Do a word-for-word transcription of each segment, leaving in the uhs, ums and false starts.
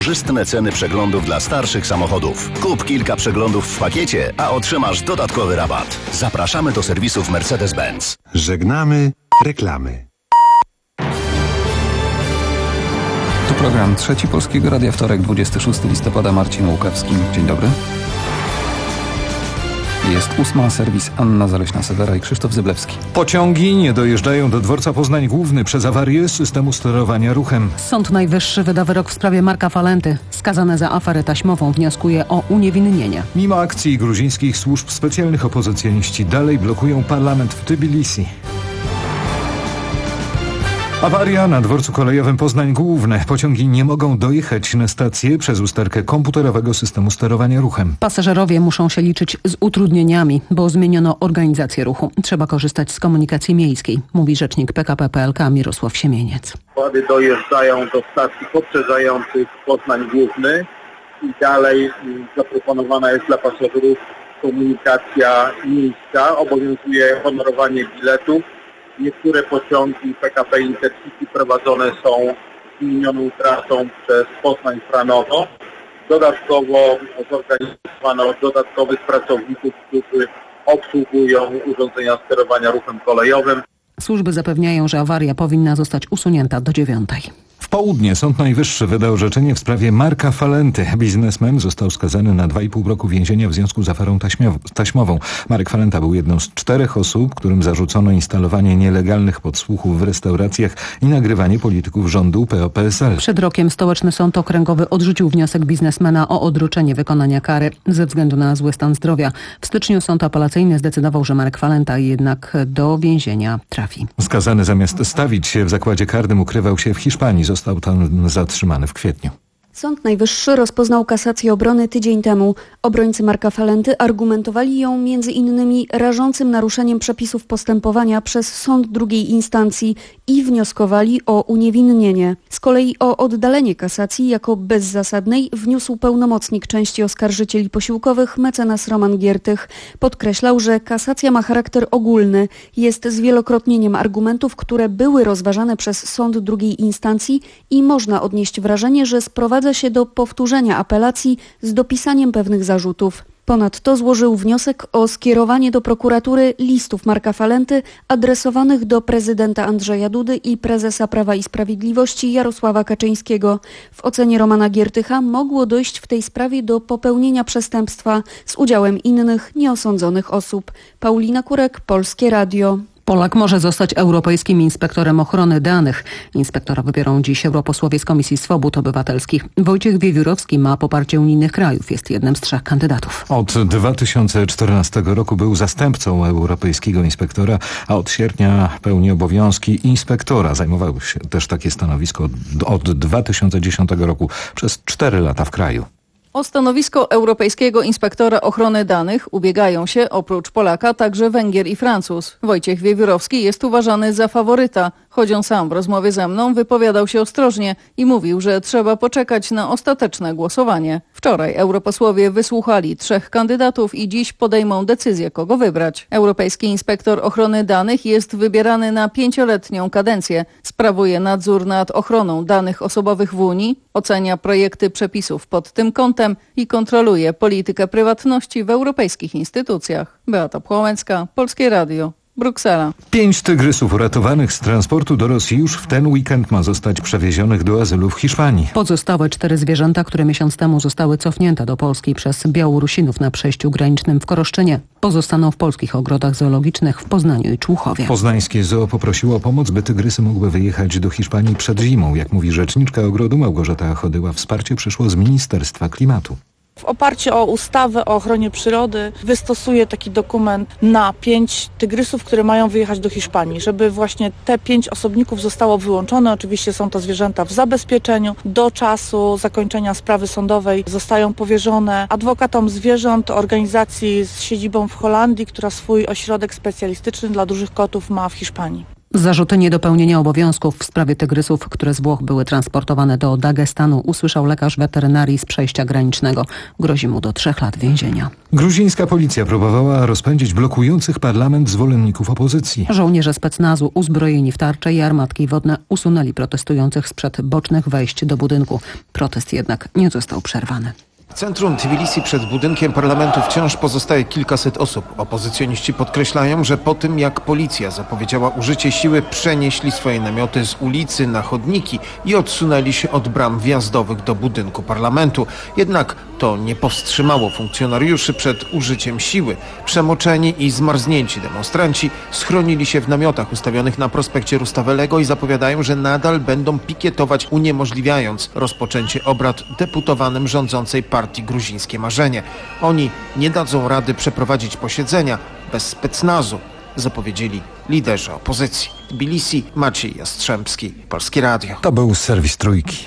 Korzystne ceny przeglądów dla starszych samochodów. Kup kilka przeglądów w pakiecie, a otrzymasz dodatkowy rabat. Zapraszamy do serwisów Mercedes-Benz. Żegnamy reklamy. Tu program Trzeci Polskiego Radia, wtorek, dwudziestego szóstego listopada, Marcin Łukawski. Dzień dobry. Jest ósma, serwis Anna Zaleśna-Sewera i Krzysztof Zyblewski. Pociągi nie dojeżdżają do dworca Poznań Główny przez awarię systemu sterowania ruchem. Sąd Najwyższy wyda wyrok w sprawie Marka Falenty. Skazany za aferę taśmową wnioskuje o uniewinnienie. Mimo akcji gruzińskich służb specjalnych opozycjoniści dalej blokują parlament w Tbilisi. Awaria na dworcu kolejowym Poznań Główny. Pociągi nie mogą dojechać na stację przez usterkę komputerowego systemu sterowania ruchem. Pasażerowie muszą się liczyć z utrudnieniami, bo zmieniono organizację ruchu. Trzeba korzystać z komunikacji miejskiej, mówi rzecznik P K P P L K Mirosław Siemieniec. Pokłady dojeżdżają do stacji poprzedzających Poznań Główny i dalej zaproponowana jest dla pasażerów komunikacja miejska. Obowiązuje honorowanie biletów. Niektóre pociągi P K P Intercity prowadzone są zmienioną trasą przez Poznań-Franowo. Dodatkowo zorganizowano dodatkowych pracowników, którzy obsługują urządzenia sterowania ruchem kolejowym. Służby zapewniają, że awaria powinna zostać usunięta do dziewiątej. W południe Sąd Najwyższy wydał orzeczenie w sprawie Marka Falenty. Biznesmen został skazany na dwa i pół roku więzienia w związku z aferą taśmową. Marek Falenta był jedną z czterech osób, którym zarzucono instalowanie nielegalnych podsłuchów w restauracjach i nagrywanie polityków rządu P O P S L. Przed rokiem Stołeczny Sąd Okręgowy odrzucił wniosek biznesmena o odroczenie wykonania kary ze względu na zły stan zdrowia. W styczniu Sąd Apelacyjny zdecydował, że Marek Falenta jednak do więzienia trafi. Skazany zamiast stawić się w zakładzie karnym ukrywał się w Hiszpanii. Został tam zatrzymany w kwietniu. Sąd Najwyższy rozpoznał kasację obrony tydzień temu. Obrońcy Marka Falenty argumentowali ją między innymi rażącym naruszeniem przepisów postępowania przez sąd drugiej instancji i wnioskowali o uniewinnienie. Z kolei o oddalenie kasacji jako bezzasadnej wniósł pełnomocnik części oskarżycieli posiłkowych mecenas Roman Giertych. Podkreślał, że kasacja ma charakter ogólny, jest zwielokrotnieniem argumentów, które były rozważane przez sąd drugiej instancji i można odnieść wrażenie, że sprowadza się do powtórzenia apelacji z dopisaniem pewnych zarzutów. Ponadto złożył wniosek o skierowanie do prokuratury listów Marka Falenty adresowanych do prezydenta Andrzeja Dudy i prezesa Prawa i Sprawiedliwości Jarosława Kaczyńskiego. W ocenie Romana Giertycha mogło dojść w tej sprawie do popełnienia przestępstwa z udziałem innych nieosądzonych osób. Paulina Kurek, Polskie Radio. Polak może zostać europejskim inspektorem ochrony danych. Inspektora wybiorą dziś europosłowie z Komisji Swobód Obywatelskich. Wojciech Wiewiórowski ma poparcie unijnych krajów. Jest jednym z trzech kandydatów. Od dwa tysiące czternastego roku był zastępcą europejskiego inspektora, a od sierpnia pełni obowiązki inspektora. Zajmował się też takie stanowisko od, od dwa tysiące dziesiątego roku przez cztery lata w kraju. O stanowisko europejskiego inspektora ochrony danych ubiegają się oprócz Polaka także Węgier i Francuz. Wojciech Wiewiórowski jest uważany za faworyta, choć on sam w rozmowie ze mną wypowiadał się ostrożnie i mówił, że trzeba poczekać na ostateczne głosowanie. Wczoraj europosłowie wysłuchali trzech kandydatów i dziś podejmą decyzję, kogo wybrać. Europejski inspektor ochrony danych jest wybierany na pięcioletnią kadencję. Sprawuje nadzór nad ochroną danych osobowych w Unii, ocenia projekty przepisów pod tym kątem i kontroluje politykę prywatności w europejskich instytucjach. Beata Płołęcka, Polskie Radio. Bruksela. Pięć tygrysów uratowanych z transportu do Rosji już w ten weekend ma zostać przewiezionych do azylu w Hiszpanii. Pozostałe cztery zwierzęta, które miesiąc temu zostały cofnięte do Polski przez Białorusinów na przejściu granicznym w Koroszczynie, pozostaną w polskich ogrodach zoologicznych w Poznaniu i Człuchowie. Poznańskie zoo poprosiło o pomoc, by tygrysy mogły wyjechać do Hiszpanii przed zimą. Jak mówi rzeczniczka ogrodu Małgorzata Chodyła, wsparcie przyszło z Ministerstwa Klimatu. W oparciu o ustawę o ochronie przyrody wystosuje taki dokument na pięć tygrysów, które mają wyjechać do Hiszpanii, żeby właśnie te pięć osobników zostało wyłączone. Oczywiście są to zwierzęta w zabezpieczeniu. Do czasu zakończenia sprawy sądowej zostają powierzone adwokatom zwierząt organizacji z siedzibą w Holandii, która swój ośrodek specjalistyczny dla dużych kotów ma w Hiszpanii. Zarzuty niedopełnienia obowiązków w sprawie tygrysów, które z Włoch były transportowane do Dagestanu, usłyszał lekarz weterynarii z przejścia granicznego. Grozi mu do trzech lat więzienia. Gruzińska policja próbowała rozpędzić blokujących parlament zwolenników opozycji. Żołnierze specnazu uzbrojeni w tarcze i armatki wodne usunęli protestujących sprzed bocznych wejść do budynku. Protest jednak nie został przerwany. W centrum Tbilisi przed budynkiem parlamentu wciąż pozostaje kilkaset osób. Opozycjoniści podkreślają, że po tym jak policja zapowiedziała użycie siły, przenieśli swoje namioty z ulicy na chodniki i odsunęli się od bram wjazdowych do budynku parlamentu. Jednak to nie powstrzymało funkcjonariuszy przed użyciem siły. Przemoczeni i zmarznięci demonstranci schronili się w namiotach ustawionych na prospekcie Rustavelego i zapowiadają, że nadal będą pikietować, uniemożliwiając rozpoczęcie obrad deputowanym rządzącej partii Partii Gruzińskie Marzenie. Oni nie dadzą rady przeprowadzić posiedzenia bez specnazu, zapowiedzieli liderzy opozycji. Tbilisi, Maciej Jastrzębski, Polskie Radio. To był serwis Trójki.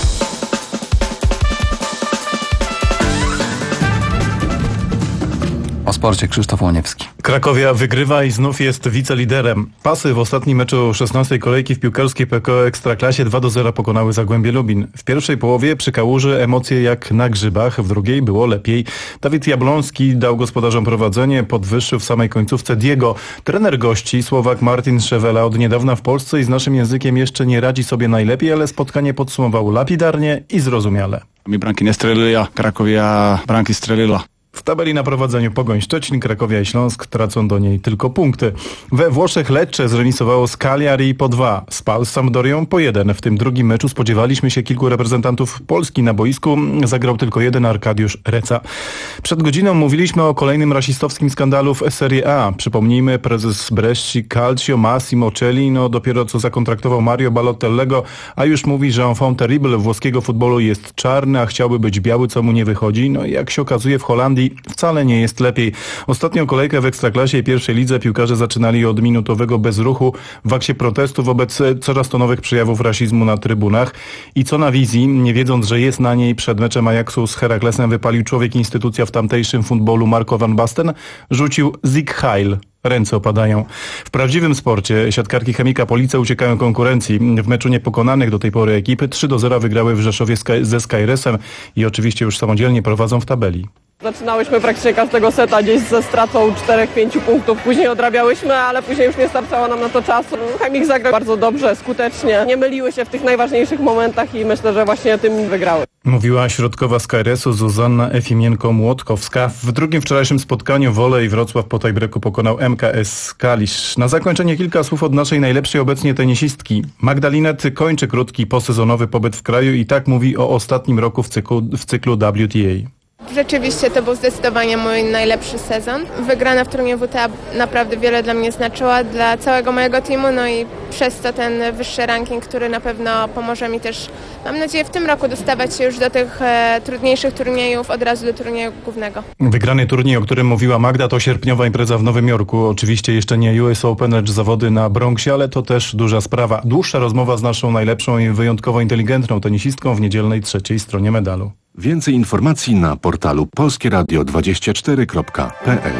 O sporcie Krzysztof Łoniewski. Krakowia wygrywa i znów jest wiceliderem. Pasy w ostatnim meczu szesnastej kolejki w piłkarskiej P K O Ekstraklasie dwa do zera pokonały Zagłębie Lubin. W pierwszej połowie przy Kałuży emocje jak na grzybach, w drugiej było lepiej. Dawid Jabloński dał gospodarzom prowadzenie, podwyższył w samej końcówce Diego. Trener gości, Słowak Martin Szewela, od niedawna w Polsce i z naszym językiem jeszcze nie radzi sobie najlepiej, ale spotkanie podsumował lapidarnie i zrozumiale. Mi bramki nie strzelili, a Krakowia bramki strzeliła. W tabeli na prowadzeniu Pogoń Szczecin, Krakowia i Śląsk tracą do niej tylko punkty. We Włoszech Lecce zremisowało z Cagliari po dwa, Spal z Sampdorią po jeden. W tym drugim meczu spodziewaliśmy się kilku reprezentantów Polski na boisku. Zagrał tylko jeden, Arkadiusz Reca. Przed godziną mówiliśmy o kolejnym rasistowskim skandalu w Serie A. Przypomnijmy, prezes Bresci Calcio Massimo Cellino dopiero co zakontraktował Mario Balottellego, a już mówi, że enfant terrible włoskiego futbolu jest czarny, a chciałby być biały, co mu nie wychodzi. No i jak się okazuje, w Holandii wcale nie jest lepiej. Ostatnią kolejkę w Ekstraklasie i pierwszej lidze piłkarze zaczynali od minutowego bezruchu w akcie protestu wobec coraz to nowych przejawów rasizmu na trybunach. I co na wizji, nie wiedząc, że jest na niej, przed meczem Ajaxu z Heraklesem wypalił człowiek instytucja w tamtejszym futbolu Marco van Basten, rzucił Sieg Heil. Ręce opadają. W prawdziwym sporcie siatkarki Chemika Police uciekają konkurencji. W meczu niepokonanych do tej pory ekipy trzy do zera wygrały w Rzeszowie ze Skyresem i oczywiście już samodzielnie prowadzą w tabeli. Zaczynałyśmy praktycznie każdego seta gdzieś ze stratą czterech pięciu punktów. Później odrabiałyśmy, ale później już nie starczało nam na to czasu. Chemik zagrał bardzo dobrze, skutecznie. Nie myliły się w tych najważniejszych momentach i myślę, że właśnie tym wygrały. Mówiła środkowa Skyresu Zuzanna Efimienko-Młotkowska. W drugim wczorajszym spotkaniu Wolej Wrocław po tiebreaku pokonał M K S Kalisz. Na zakończenie kilka słów od naszej najlepszej obecnie tenisistki. Magdalinet kończy krótki posezonowy pobyt w kraju i tak mówi o ostatnim roku w cyklu, w cyklu W T A. Rzeczywiście to był zdecydowanie mój najlepszy sezon. Wygrana w turnieju W T A naprawdę wiele dla mnie znaczyła, dla całego mojego teamu, no i przez to ten wyższy ranking, który na pewno pomoże mi też, mam nadzieję, w tym roku dostawać się już do tych e, trudniejszych turniejów, od razu do turnieju głównego. Wygrany turniej, o którym mówiła Magda, to sierpniowa impreza w Nowym Jorku. Oczywiście jeszcze nie U S Open, lecz zawody na Bronxie, ale to też duża sprawa. Dłuższa rozmowa z naszą najlepszą i wyjątkowo inteligentną tenisistką w niedzielnej trzeciej stronie medalu. Więcej informacji na portalu polskie radio dwadzieścia cztery kropka p l.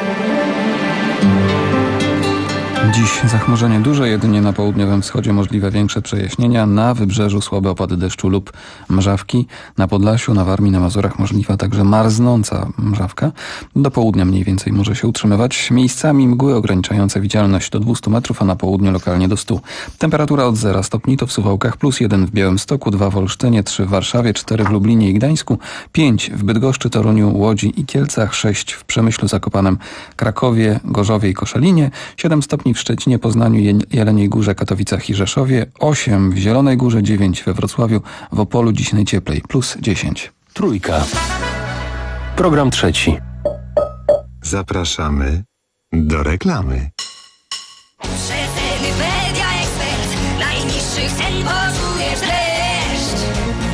Dziś zachmurzenie duże, jedynie na południowym wschodzie możliwe większe przejaśnienia, na wybrzeżu słabe opady deszczu lub mrzawki, na Podlasiu, na Warmii, na Mazurach możliwa także marznąca mrzawka. Do południa mniej więcej może się utrzymywać, miejscami mgły ograniczające widzialność do dwustu metrów, a na południu lokalnie do stu. Temperatura od zera stopni to w Suwałkach plus jeden w Białymstoku, dwa w Olsztynie, trzy w Warszawie, cztery w Lublinie i Gdańsku, pięć w Bydgoszczy, Toruniu, Łodzi i Kielcach, sześć w Przemyślu, Zakopanem, Krakowie, Gorzowie i Koszalinie, siedem stopni w Szczecinie, Poznaniu, Jeleniej Górze, Katowicach i Rzeszowie, osiem w Zielonej Górze, dziewięć we Wrocławiu, w Opolu dziś najcieplej, plus dziesięć. Trójka. Program trzeci. Zapraszamy do reklamy. Przeceny Media Expert. Najniższych cen poczujesz dreszcz.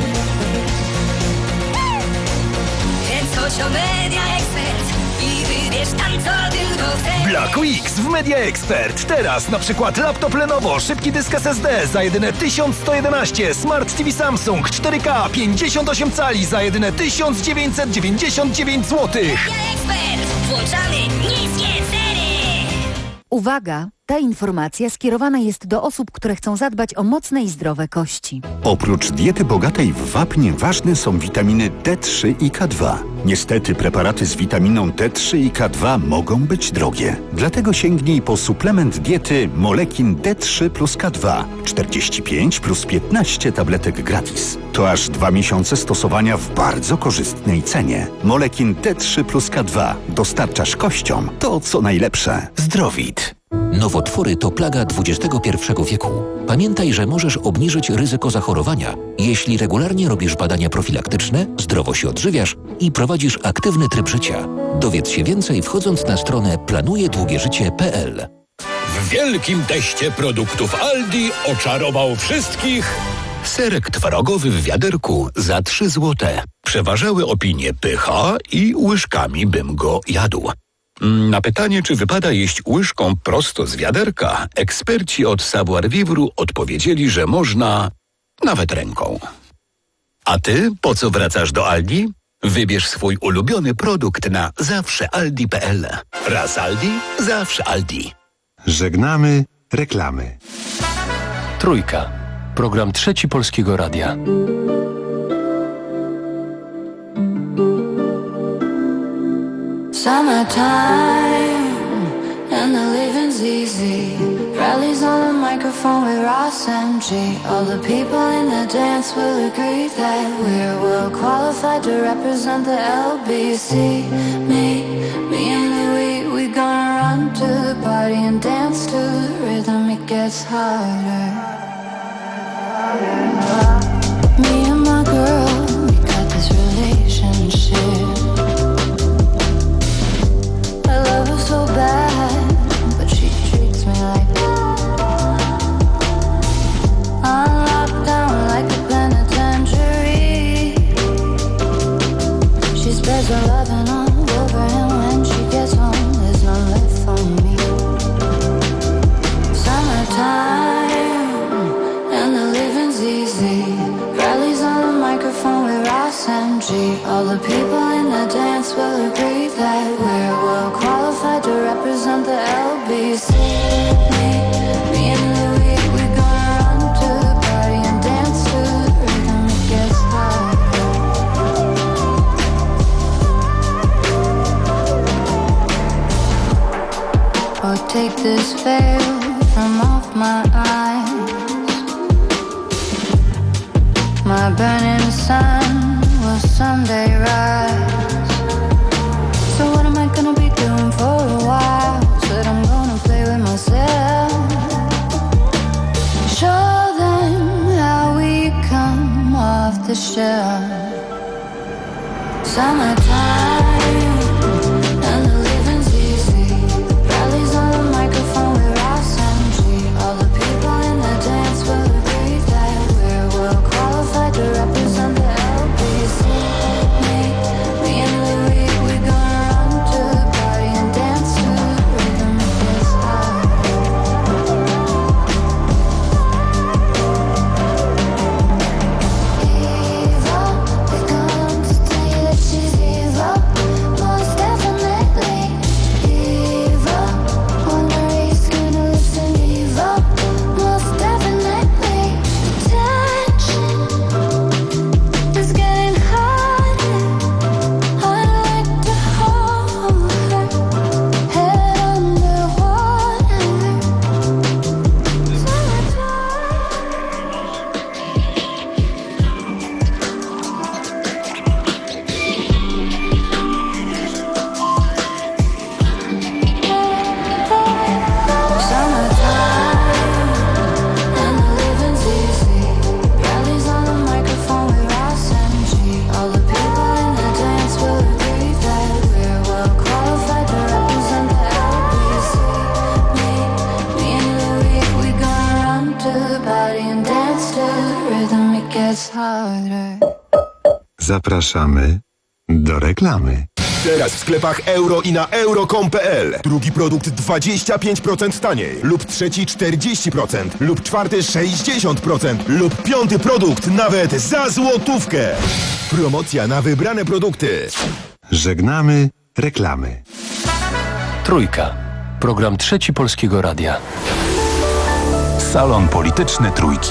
Kręcocio Media Expert i wybierz tam, co tylko chcesz. Black Weeks w Media Expert. Teraz na przykład laptop Lenovo, szybki dysk S S D za jedyne tysiąc sto jedenaście, Smart T V Samsung cztery K pięćdziesiąt osiem cali za jedyne tysiąc dziewięćset dziewięćdziesiąt dziewięć złotych. Media Expert. Włączamy niskie ceny. Uwaga! Ta informacja skierowana jest do osób, które chcą zadbać o mocne i zdrowe kości. Oprócz diety bogatej w wapnie ważne są witaminy D trzy i K dwa. Niestety preparaty z witaminą D trzy i K dwa mogą być drogie. Dlatego sięgnij po suplement diety Molekin D trzy plus K dwa. czterdzieści pięć plus piętnaście tabletek gratis. To aż dwa miesiące stosowania w bardzo korzystnej cenie. Molekin D trzy plus K dwa. Dostarczasz kościom to, co najlepsze. Zdrowit. Nowotwory to plaga dwudziestego pierwszego wieku. Pamiętaj, że możesz obniżyć ryzyko zachorowania, jeśli regularnie robisz badania profilaktyczne, zdrowo się odżywiasz i prowadzisz aktywny tryb życia. Dowiedz się więcej wchodząc na stronę planuje długie życie kropka p l. W wielkim teście produktów Aldi oczarował wszystkich serek twarogowy w wiaderku za trzy złote. Przeważały opinie pycha i łyżkami bym go jadł. Na pytanie, czy wypada jeść łyżką prosto z wiaderka, eksperci od Savoir Vivre odpowiedzieli, że można nawet ręką. A ty po co wracasz do Aldi? Wybierz swój ulubiony produkt na zawsze aldi kropka p l. Raz Aldi, zawsze Aldi. Żegnamy reklamy. Trójka. Program Trzeci Polskiego Radia. Summertime and the living's easy. Rallies on the microphone with Ross M G. All the people in the dance will agree that we're well qualified to represent the L B C. Me, me and Louis, we gonna run to the party and dance to the rhythm. It gets harder. Me and my girl, we got this relationship. I love her so bad, but she treats me like I'm locked down like a penitentiary. She spreads her loving all over, and when she gets home, there's none left for me. Summertime, and the living's easy. Rallies on the microphone with Ross M G. All the people in the dance will agree that we're well qualified to represent the L B C. Me, me and Louis, we gonna run to the party and dance to the rhythm. It gets harder. Oh, take this veil from off my eyes. My burning sun will someday rise. So what am I gonna be doing for a while? Said I'm gonna play with myself. Show them how we come off the shelf. Summertime, and the living's easy. Rallies on the microphone with Ross M G. All the people in the dance will agree that we're well qualified to represent the L B C. Me, me and Louis, we gonna run to the party and dance to the rhythm. It gets harder. Eva, they come to tell you that she's evil, most definitely. Eva, wonder he's gonna listen. Eva, most definitely. Tension is getting harder. I'd like to hold her head underwater. Summertime, and the living's easy. Rallies on the microphone with Ross M G. All the people in the dance will agree that we're well qualified to represent the L B C. Me, me and Louis, we gonna run to the party and dance to the rhythm. It gets harder. Zapraszamy do reklamy. Teraz w sklepach euro i na euro kropka com kropka p l. Drugi produkt dwadzieścia pięć procent taniej. Lub trzeci czterdzieści procent. Lub czwarty sześćdziesiąt procent. Lub piąty produkt nawet za złotówkę. Promocja na wybrane produkty. Żegnamy reklamy. Trójka. Program Trzeci Polskiego Radia. Salon Polityczny Trójki.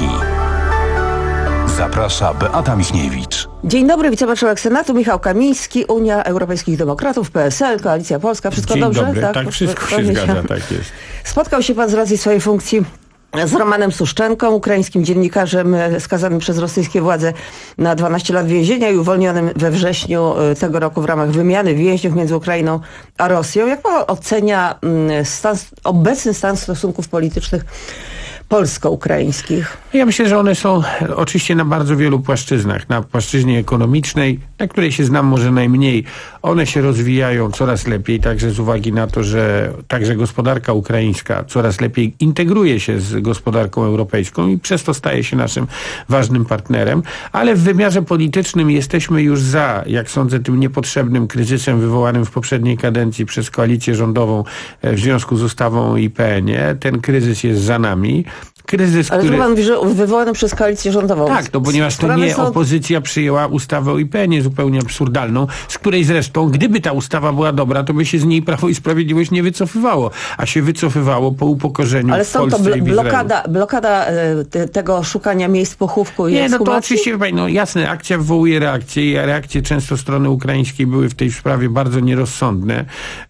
Zaprasza Beata Michniewicz. Dzień dobry, wicemarszałek Senatu Michał Kamiński, Unia Europejskich Demokratów, P S L, Koalicja Polska. Wszystko Dzień dobrze? Dobry. Tak, tak, wszystko się zgadza, tak jest. Spotkał się pan z racji swojej funkcji z Romanem Suszczenką, ukraińskim dziennikarzem skazanym przez rosyjskie władze na dwanaście lat więzienia i uwolnionym we wrześniu tego roku w ramach wymiany więźniów między Ukrainą a Rosją. Jak pan ocenia stan, obecny stan stosunków politycznych polsko-ukraińskich? Ja myślę, że one są oczywiście na bardzo wielu płaszczyznach. Na płaszczyźnie ekonomicznej, na której się znam może najmniej. One się rozwijają coraz lepiej, także z uwagi na to, że także gospodarka ukraińska coraz lepiej integruje się z gospodarką europejską i przez to staje się naszym ważnym partnerem. Ale w wymiarze politycznym jesteśmy już za, jak sądzę, tym niepotrzebnym kryzysem wywołanym w poprzedniej kadencji przez koalicję rządową w związku z ustawą o I P N ie. Ten kryzys jest za nami. Kryzys, Ale który... pan mówi, że wywołany przez koalicję rządową. Tak, no ponieważ to nie są... opozycja przyjęła ustawę o I P N ie zupełnie absurdalną, z której zresztą, gdyby ta ustawa była dobra, to by się z niej Prawo i Sprawiedliwość nie wycofywało, a się wycofywało po upokorzeniu Ale w Polsce to bl- i w blokada, blokada te, tego szukania miejsc pochówku i Nie, no to ekshumacji? oczywiście, no jasne, akcja wywołuje reakcję i reakcje często strony ukraińskiej były w tej sprawie bardzo nierozsądne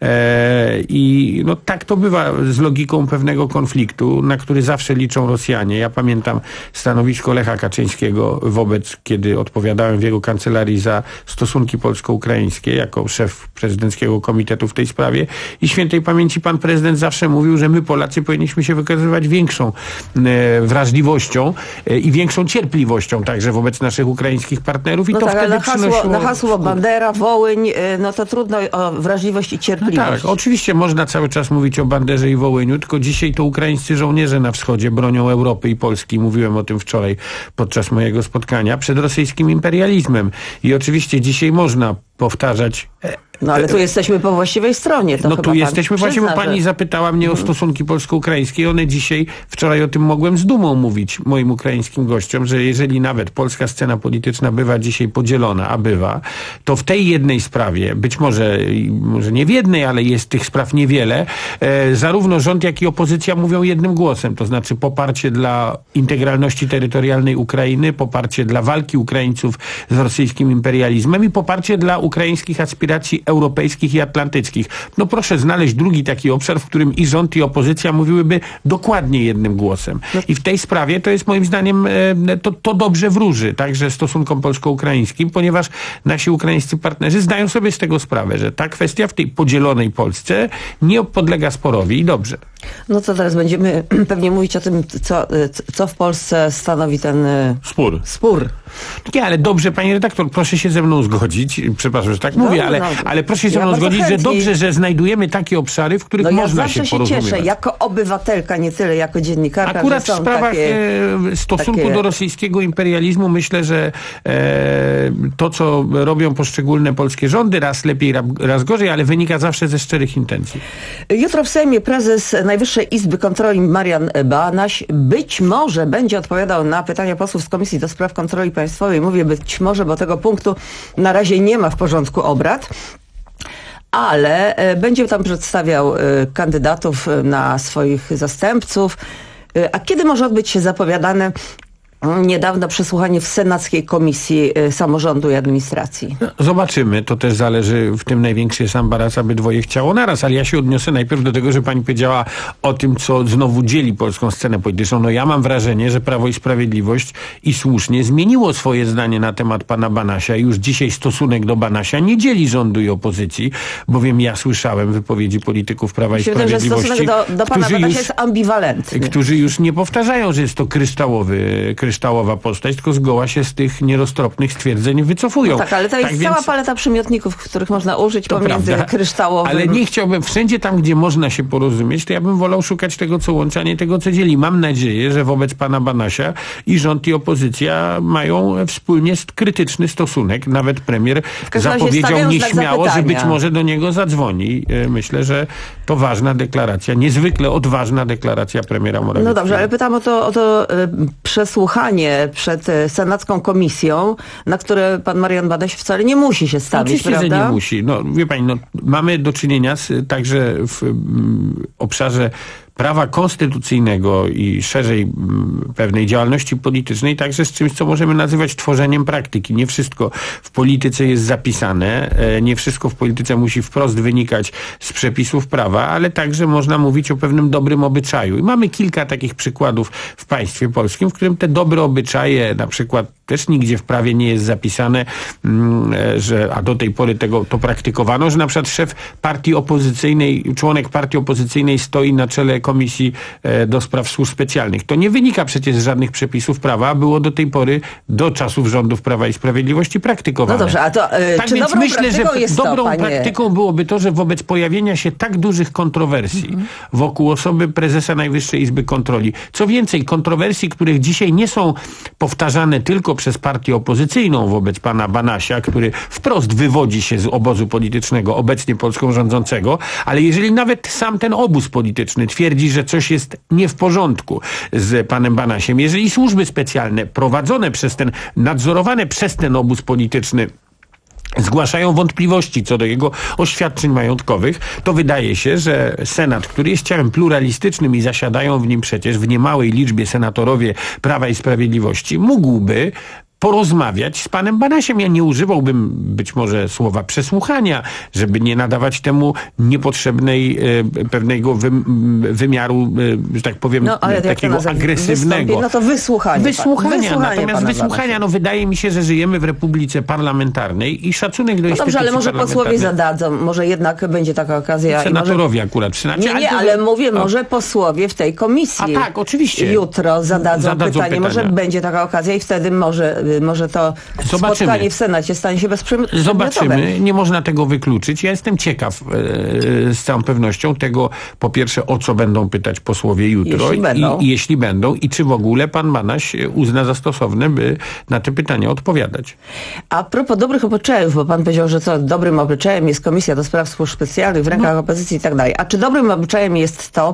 e, i no tak to bywa z logiką pewnego konfliktu, na który zawsze liczą Rosjanie. Ja pamiętam stanowisko Lecha Kaczyńskiego wobec, kiedy odpowiadałem w jego kancelarii za stosunki polsko-ukraińskie jako szef prezydenckiego komitetu w tej sprawie i świętej pamięci pan prezydent zawsze mówił, że my Polacy powinniśmy się wykazywać większą e, wrażliwością e, i większą cierpliwością także wobec naszych ukraińskich partnerów i no to tak, wtedy na hasło, przynosiło... na hasło Bandera, Wołyń, no to trudno o wrażliwość i cierpliwość. No tak, oczywiście można cały czas mówić o Banderze i Wołyniu, tylko dzisiaj to ukraińscy żołnierze na wschodzie bronią Europy i Polski. Mówiłem o tym wczoraj podczas mojego spotkania przed rosyjskim imperializmem. I oczywiście dzisiaj można powtarzać... No ale tu jesteśmy po właściwej stronie. To no tu jesteśmy właśnie, bo przyzna, pani że... zapytała mnie mhm. o stosunki polsko-ukraińskie. One dzisiaj, wczoraj o tym mogłem z dumą mówić moim ukraińskim gościom, że jeżeli nawet polska scena polityczna bywa dzisiaj podzielona, a bywa, to w tej jednej sprawie, być może, może nie w jednej, ale jest tych spraw niewiele, e, zarówno rząd, jak i opozycja mówią jednym głosem, to znaczy poparcie dla integralności terytorialnej Ukrainy, poparcie dla walki Ukraińców z rosyjskim imperializmem i poparcie dla ukraińskich aspiracji europejskich i atlantyckich. No proszę znaleźć drugi taki obszar, w którym i rząd, i opozycja mówiłyby dokładnie jednym głosem. I w tej sprawie to jest moim zdaniem to, to dobrze wróży także stosunkom polsko-ukraińskim, ponieważ nasi ukraińscy partnerzy zdają sobie z tego sprawę, że ta kwestia w tej podzielonej Polsce nie podlega sporowi i dobrze. No to teraz będziemy pewnie mówić o tym, co, co w Polsce stanowi ten spór. spór. Nie, ale dobrze, pani redaktor, proszę się ze mną zgodzić, przepraszam, że tak no, mówię, ale, no, ale proszę się ze mną ja zgodzić, chętnie. że dobrze, że znajdujemy takie obszary, w których no, można ja się się porozumiewać. cieszę, jako obywatelka, nie tyle jako dziennikarka. Akurat w sprawach takie, e, stosunku takie... do rosyjskiego imperializmu myślę, że e, to, co robią poszczególne polskie rządy, raz lepiej, raz gorzej, ale wynika zawsze ze szczerych intencji. Jutro w Sejmie prezes Najwyższej Izby Kontroli Marian Banaś być może będzie odpowiadał na pytania posłów z Komisji do Spraw Kontroli Państwowej. Mówię być może, bo tego punktu na razie nie ma w porządku obrad. Ale będzie tam przedstawiał kandydatów na swoich zastępców. A kiedy może odbyć się zapowiadane niedawno przesłuchanie w Senackiej Komisji Samorządu i Administracji? No, zobaczymy. To też zależy, w tym największy jest ambaras, aby dwoje chciało naraz. Ale ja się odniosę najpierw do tego, że pani powiedziała o tym, co znowu dzieli polską scenę polityczną. No ja mam wrażenie, że Prawo i Sprawiedliwość i słusznie zmieniło swoje zdanie na temat pana Banasia. Już dzisiaj stosunek do Banasia nie dzieli rządu i opozycji, bowiem ja słyszałem wypowiedzi polityków Prawa Myślę, i Sprawiedliwości, że stosunek do, do pana Banasia już, jest ambiwalentny. Którzy już nie powtarzają, że jest to kryształowy kryształowa postać, tylko zgoła się z tych nieroztropnych stwierdzeń wycofują. No tak, ale to jest tak cała więc... paleta przymiotników, których można użyć to pomiędzy prawda, kryształowym... ale nie chciałbym, wszędzie tam, gdzie można się porozumieć, to ja bym wolał szukać tego, co łączy, a nie tego, co dzieli. Mam nadzieję, że wobec pana Banasia i rząd, i opozycja mają wspólnie krytyczny stosunek. Nawet premier zapowiedział nieśmiało, że być może do niego zadzwoni. Myślę, że to ważna deklaracja, niezwykle odważna deklaracja premiera Morawieckiego. No dobrze, ale pytam o to, o to y, przesłuchanie wysłuchanie przed e, senacką komisją, na które pan Marian Banaś wcale nie musi się stawić, Oczywiście, prawda? że nie musi. No, wie pani, no, mamy do czynienia z, także w mm, obszarze prawa konstytucyjnego i szerzej m, pewnej działalności politycznej, także z czymś, co możemy nazywać tworzeniem praktyki. Nie wszystko w polityce jest zapisane, e, nie wszystko w polityce musi wprost wynikać z przepisów prawa, ale także można mówić o pewnym dobrym obyczaju. I mamy kilka takich przykładów w państwie polskim, w którym te dobre obyczaje, na przykład też nigdzie w prawie nie jest zapisane, m, że, a do tej pory tego to praktykowano, że na przykład szef partii opozycyjnej, członek partii opozycyjnej stoi na czele Komisji e, do Spraw Służb Specjalnych. To nie wynika przecież z żadnych przepisów prawa, a było do tej pory, do czasów rządów Prawa i Sprawiedliwości praktykowane. No dobrze, a to e, tak czy więc dobrą myślę, praktyką że jest dobrą to, panie... praktyką byłoby to, że wobec pojawienia się tak dużych kontrowersji mm-hmm. wokół osoby prezesa Najwyższej Izby Kontroli, co więcej, kontrowersji, których dzisiaj nie są powtarzane tylko przez partię opozycyjną wobec pana Banasia, który wprost wywodzi się z obozu politycznego obecnie Polską rządzącego, ale jeżeli nawet sam ten obóz polityczny twierdzi, że coś jest nie w porządku z panem Banasiem, jeżeli służby specjalne prowadzone przez ten, nadzorowane przez ten obóz polityczny zgłaszają wątpliwości co do jego oświadczeń majątkowych, to wydaje się, że Senat, który jest ciałem pluralistycznym i zasiadają w nim przecież w niemałej liczbie senatorowie Prawa i Sprawiedliwości, mógłby porozmawiać z panem Banasiem. Ja nie używałbym być może słowa przesłuchania, żeby nie nadawać temu niepotrzebnej e, pewnego wy, wymiaru, e, że tak powiem, no, ale takiego jak to agresywnego. No to wysłuchanie. Wysłuchania. wysłuchanie Natomiast wysłuchania, no wydaje mi się, że żyjemy w republice parlamentarnej i szacunek do no instytucji dobrze, ale może posłowie zadadzą, może jednak będzie taka okazja. Senatorowie i może... akurat w Senacie. Nie, nie, ale, ale mówię, o... może posłowie w tej komisji. A tak, oczywiście. Jutro zadadzą, zadadzą pytanie, pytania. może będzie taka okazja i wtedy może Może to Zobaczymy. spotkanie w Senacie stanie się bezprzedmiotowe. Zobaczymy. Nie można tego wykluczyć. Ja jestem ciekaw e, z całą pewnością tego, po pierwsze, o co będą pytać posłowie jutro. Jeśli będą. I, i jeśli będą. I czy w ogóle pan Banaś uzna za stosowne, by na te pytania odpowiadać. A propos dobrych obyczajów, bo pan powiedział, że co dobrym obyczajem jest Komisja do Spraw Służb Specjalnych w rękach no. opozycji i tak dalej. A czy dobrym obyczajem jest to,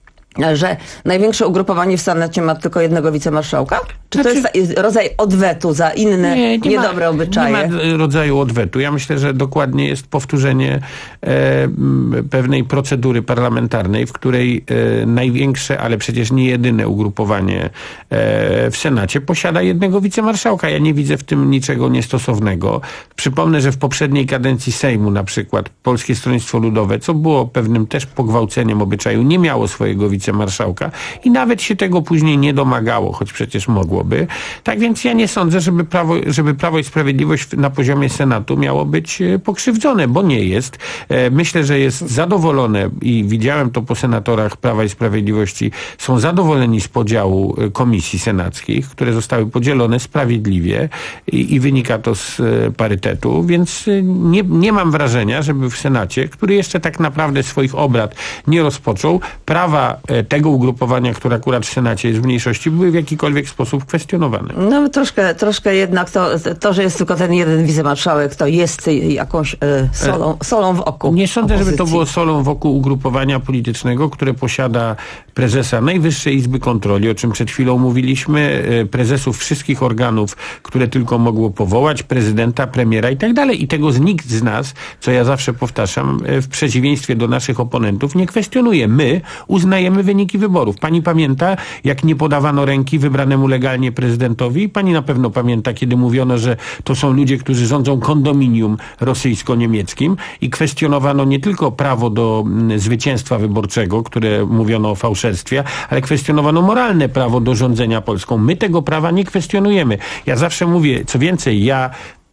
że największe ugrupowanie w Senacie ma tylko jednego wicemarszałka? Czy znaczy, to jest rodzaj odwetu za inne nie, nie niedobre ma, obyczaje? Nie ma rodzaju odwetu. Ja myślę, że dokładnie jest powtórzenie e, pewnej procedury parlamentarnej, w której e, największe, ale przecież nie jedyne ugrupowanie e, w Senacie posiada jednego wicemarszałka. Ja nie widzę w tym niczego niestosownego. Przypomnę, że w poprzedniej kadencji Sejmu na przykład Polskie Stronnictwo Ludowe, co było pewnym też pogwałceniem obyczaju, nie miało swojego wicemarszałka i nawet się tego później nie domagało, choć przecież mogłoby. Tak więc ja nie sądzę, żeby Prawo, żeby Prawo i Sprawiedliwość na poziomie Senatu miało być pokrzywdzone, bo nie jest. Myślę, że jest zadowolone i widziałem to po senatorach Prawa i Sprawiedliwości, są zadowoleni z podziału komisji senackich, które zostały podzielone sprawiedliwie i, i wynika to z parytetu, więc nie, nie mam wrażenia, żeby w Senacie, który jeszcze tak naprawdę swoich obrad nie rozpoczął, prawa tego ugrupowania, które akurat w Senacie jest w mniejszości, były w jakikolwiek sposób kwestionowane. No troszkę, troszkę jednak to, to, że jest tylko ten jeden wicemarszałek, to jest jakąś e, solą, solą w oku Nie sądzę, opozycji. żeby to było solą wokół ugrupowania politycznego, które posiada prezesa Najwyższej Izby Kontroli, o czym przed chwilą mówiliśmy, prezesów wszystkich organów, które tylko mogło powołać, prezydenta, premiera i tak dalej. I tego nikt z nas, co ja zawsze powtarzam, w przeciwieństwie do naszych oponentów, nie kwestionuje. My uznajemy wyniki wyborów. Pani pamięta, jak nie podawano ręki wybranemu legalnie prezydentowi? Pani na pewno pamięta, kiedy mówiono, że to są ludzie, którzy rządzą kondominium rosyjsko-niemieckim i kwestionowano nie tylko prawo do zwycięstwa wyborczego, które mówiono o fałszerstwie, ale kwestionowano moralne prawo do rządzenia Polską. My tego prawa nie kwestionujemy. Ja zawsze mówię, co więcej, ja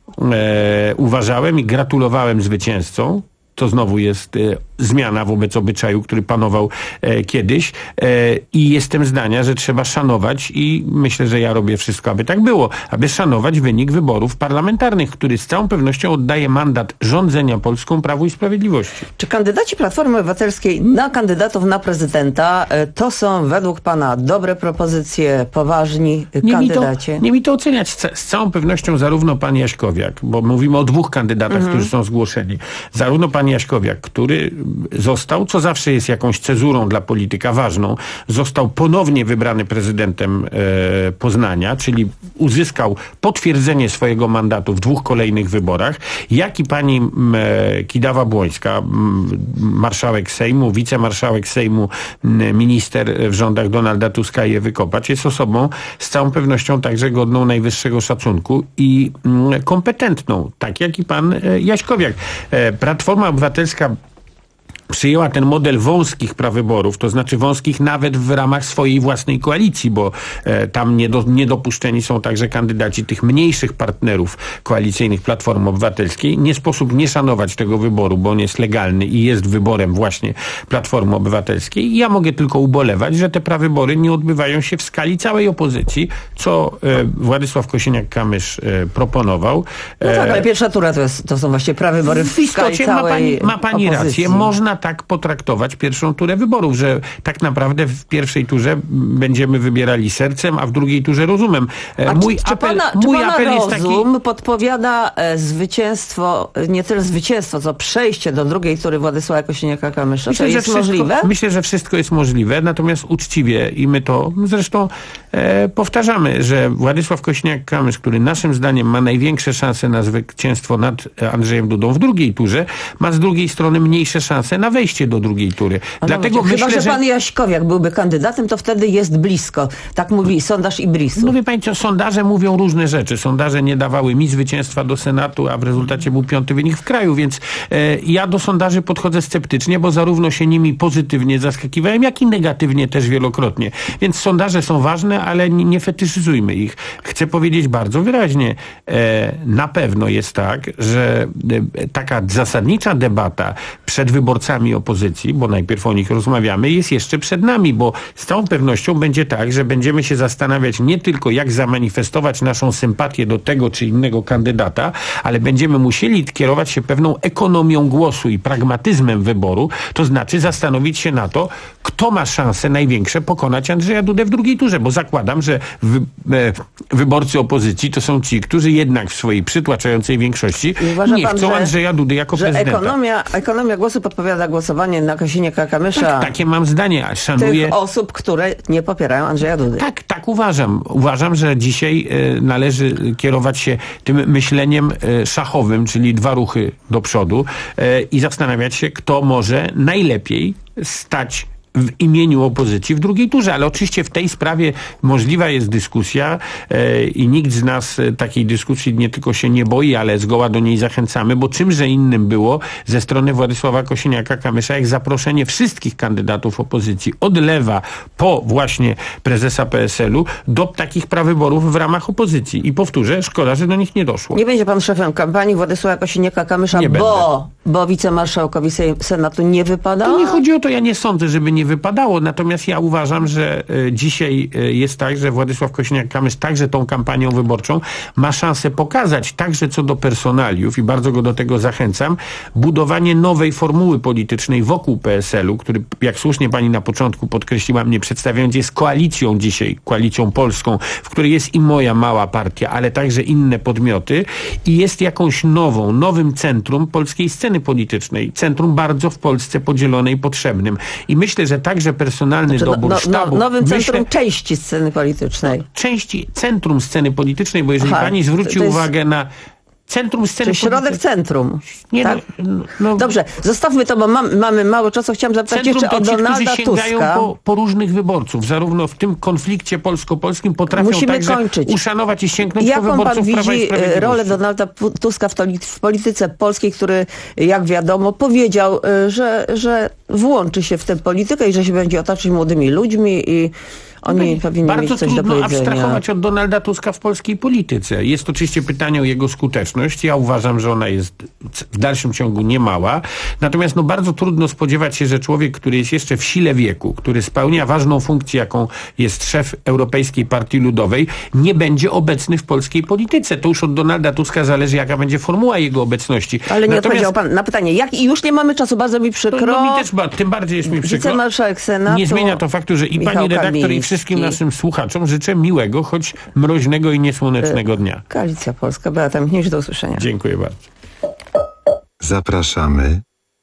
e, uważałem i gratulowałem zwycięzcom. To znowu jest e, zmiana wobec obyczaju, który panował e, kiedyś e, i jestem zdania, że trzeba szanować i myślę, że ja robię wszystko, aby tak było, aby szanować wynik wyborów parlamentarnych, który z całą pewnością oddaje mandat rządzenia Polską Prawu i Sprawiedliwości. Czy kandydaci Platformy Obywatelskiej na kandydatów na prezydenta e, to są według pana dobre propozycje, poważni nie kandydaci? Mi to, nie mi to oceniać. Z, z całą pewnością zarówno pan Jaśkowiak, bo mówimy o dwóch kandydatach, mhm. którzy są zgłoszeni, zarówno pan Jaśkowiak, który został, co zawsze jest jakąś cezurą dla polityka ważną, został ponownie wybrany prezydentem e, Poznania, czyli uzyskał potwierdzenie swojego mandatu w dwóch kolejnych wyborach, jak i pani m, Kidawa-Błońska, m, marszałek Sejmu, wicemarszałek Sejmu, m, minister w rządach Donalda Tuska i Ewy Kopacz, jest osobą z całą pewnością także godną najwyższego szacunku i m, kompetentną, tak jak i pan e, Jaśkowiak. E, Platforma Obywatelska przyjęła ten model wąskich prawyborów, to znaczy wąskich nawet w ramach swojej własnej koalicji, bo e, tam niedo, niedopuszczeni są także kandydaci tych mniejszych partnerów koalicyjnych Platformy Obywatelskiej. Nie sposób nie szanować tego wyboru, bo on jest legalny i jest wyborem właśnie Platformy Obywatelskiej. I ja mogę tylko ubolewać, że te prawybory nie odbywają się w skali całej opozycji, co e, Władysław Kosiniak-Kamysz e, proponował. No tak, ale pierwsza tura to, jest, to są właśnie prawybory w, w skali całej ma pani, ma pani rację. Można tak potraktować pierwszą turę wyborów, że tak naprawdę w pierwszej turze będziemy wybierali sercem, a w drugiej turze rozumem. A mój czy, apel, czy pana, mój czy pana apel rozum jest taki... podpowiada e, zwycięstwo, nie tyle zwycięstwo, co przejście do drugiej tury Władysława Kosiniaka-Kamysza? Myślę, to że jest wszystko, możliwe? Myślę, że wszystko jest możliwe, natomiast uczciwie i my to zresztą e, powtarzamy, że Władysław Kosiniak-Kamysz, który naszym zdaniem ma największe szanse na zwycięstwo nad Andrzejem Dudą w drugiej turze, ma z drugiej strony mniejsze szanse na wejście do drugiej tury. No Dlatego no, myślę, chyba, że że pan Jaśkowiak byłby kandydatem, to wtedy jest blisko. Tak mówi sondaż Ibrisu. No wie pani co, sondaże mówią różne rzeczy. Sondaże nie dawały mi zwycięstwa do Senatu, a w rezultacie był piąty wynik w kraju, więc e, ja do sondaży podchodzę sceptycznie, bo zarówno się nimi pozytywnie zaskakiwałem, jak i negatywnie też wielokrotnie. Więc sondaże są ważne, ale nie, nie fetyszyzujmy ich. Chcę powiedzieć bardzo wyraźnie, e, na pewno jest tak, że e, taka zasadnicza debata przed wyborcami opozycji, bo najpierw o nich rozmawiamy, jest jeszcze przed nami, bo z całą pewnością będzie tak, że będziemy się zastanawiać nie tylko jak zamanifestować naszą sympatię do tego czy innego kandydata, ale będziemy musieli kierować się pewną ekonomią głosu i pragmatyzmem wyboru, to znaczy zastanowić się na to, kto ma szanse największe pokonać Andrzeja Dudę w drugiej turze, bo zakładam, że wy, e, wyborcy opozycji to są ci, którzy jednak w swojej przytłaczającej większości nie pan, chcą że, Andrzeja Dudy jako że prezydenta. Ekonomia, ekonomia głosu podpowiada głosowanie na Kosiniaka-Kamysza. Tak, takie mam zdanie. Szanuję tych osób, które nie popierają Andrzeja Dudy. Tak, tak uważam. Uważam, że dzisiaj e, należy kierować się tym myśleniem e, szachowym, czyli dwa ruchy do przodu e, i zastanawiać się, kto może najlepiej stać w imieniu opozycji w drugiej turze, ale oczywiście w tej sprawie możliwa jest dyskusja e, i nikt z nas e, takiej dyskusji nie tylko się nie boi, ale zgoła do niej zachęcamy, bo czymże innym było ze strony Władysława Kosiniaka-Kamysza jak zaproszenie wszystkich kandydatów opozycji od lewa po właśnie prezesa P S L u do takich prawyborów w ramach opozycji. I powtórzę, szkoda, że do nich nie doszło. Nie będzie pan szefem kampanii Władysława Kosiniaka-Kamysza, Nie bo, bo wicemarszałkowi Senatu nie wypada? To nie chodzi o to, ja nie sądzę, żeby nie wypadało, natomiast ja uważam, że e, dzisiaj e, jest tak, że Władysław Kosiniak-Kamysz także tą kampanią wyborczą ma szansę pokazać, także co do personaliów i bardzo go do tego zachęcam, budowanie nowej formuły politycznej wokół P S L u, który, jak słusznie pani na początku podkreśliła mnie przedstawiając, jest koalicją dzisiaj, koalicją polską, w której jest i moja mała partia, ale także inne podmioty i jest jakąś nową, nowym centrum polskiej sceny politycznej. Centrum bardzo w Polsce podzielonej, potrzebnym. I myślę, że także personalny znaczy, dobór no, no, sztabu. Nowym myślę, centrum części sceny politycznej. Części, centrum sceny politycznej, bo jeżeli Aha, pani zwróci to jest... uwagę na centrum sceny Czyli środek politycznej. centrum. Nie, tak? no, no, Dobrze, zostawmy to, bo mam, mamy mało czasu. Chciałam zapytać centrum jeszcze o to ci, Donalda którzy sięgają Tuska. po, po różnych wyborców. Zarówno w tym konflikcie polsko-polskim potrafią Musimy także kończyć. uszanować i sięgnąć po Jaką wyborców pan Prawa i widzi Sprawiedliwości. rolę Donalda Tuska w, toli- w polityce polskiej, który, jak wiadomo, powiedział, że, że włączy się w tę politykę i że się będzie otaczać młodymi ludźmi i oni powinni Bardzo mieć coś do trudno powiedzenia. abstrahować od Donalda Tuska w polskiej polityce. Jest oczywiście pytanie o jego skuteczność. Ja uważam, że ona jest w dalszym ciągu niemała. Natomiast no, bardzo trudno spodziewać się, że człowiek, który jest jeszcze w sile wieku, który spełnia ważną funkcję, jaką jest szef Europejskiej Partii Ludowej, nie będzie obecny w polskiej polityce. To już od Donalda Tuska zależy, jaka będzie formuła jego obecności. Ale nie Natomiast odpowiedział pan na pytanie. Jak, I już nie mamy czasu, bardzo mi przykro. No, no mi też, ba, tym bardziej jest mi przykro. Wicemarszałek Senatu Nie zmienia to faktu, że i Michał pani redaktor, Kamiński. i wszystkim naszym słuchaczom życzę miłego, choć mroźnego i niesłonecznego dnia. Koalicja Polska. Beata Michniewicz, do usłyszenia. Dziękuję bardzo. Zapraszamy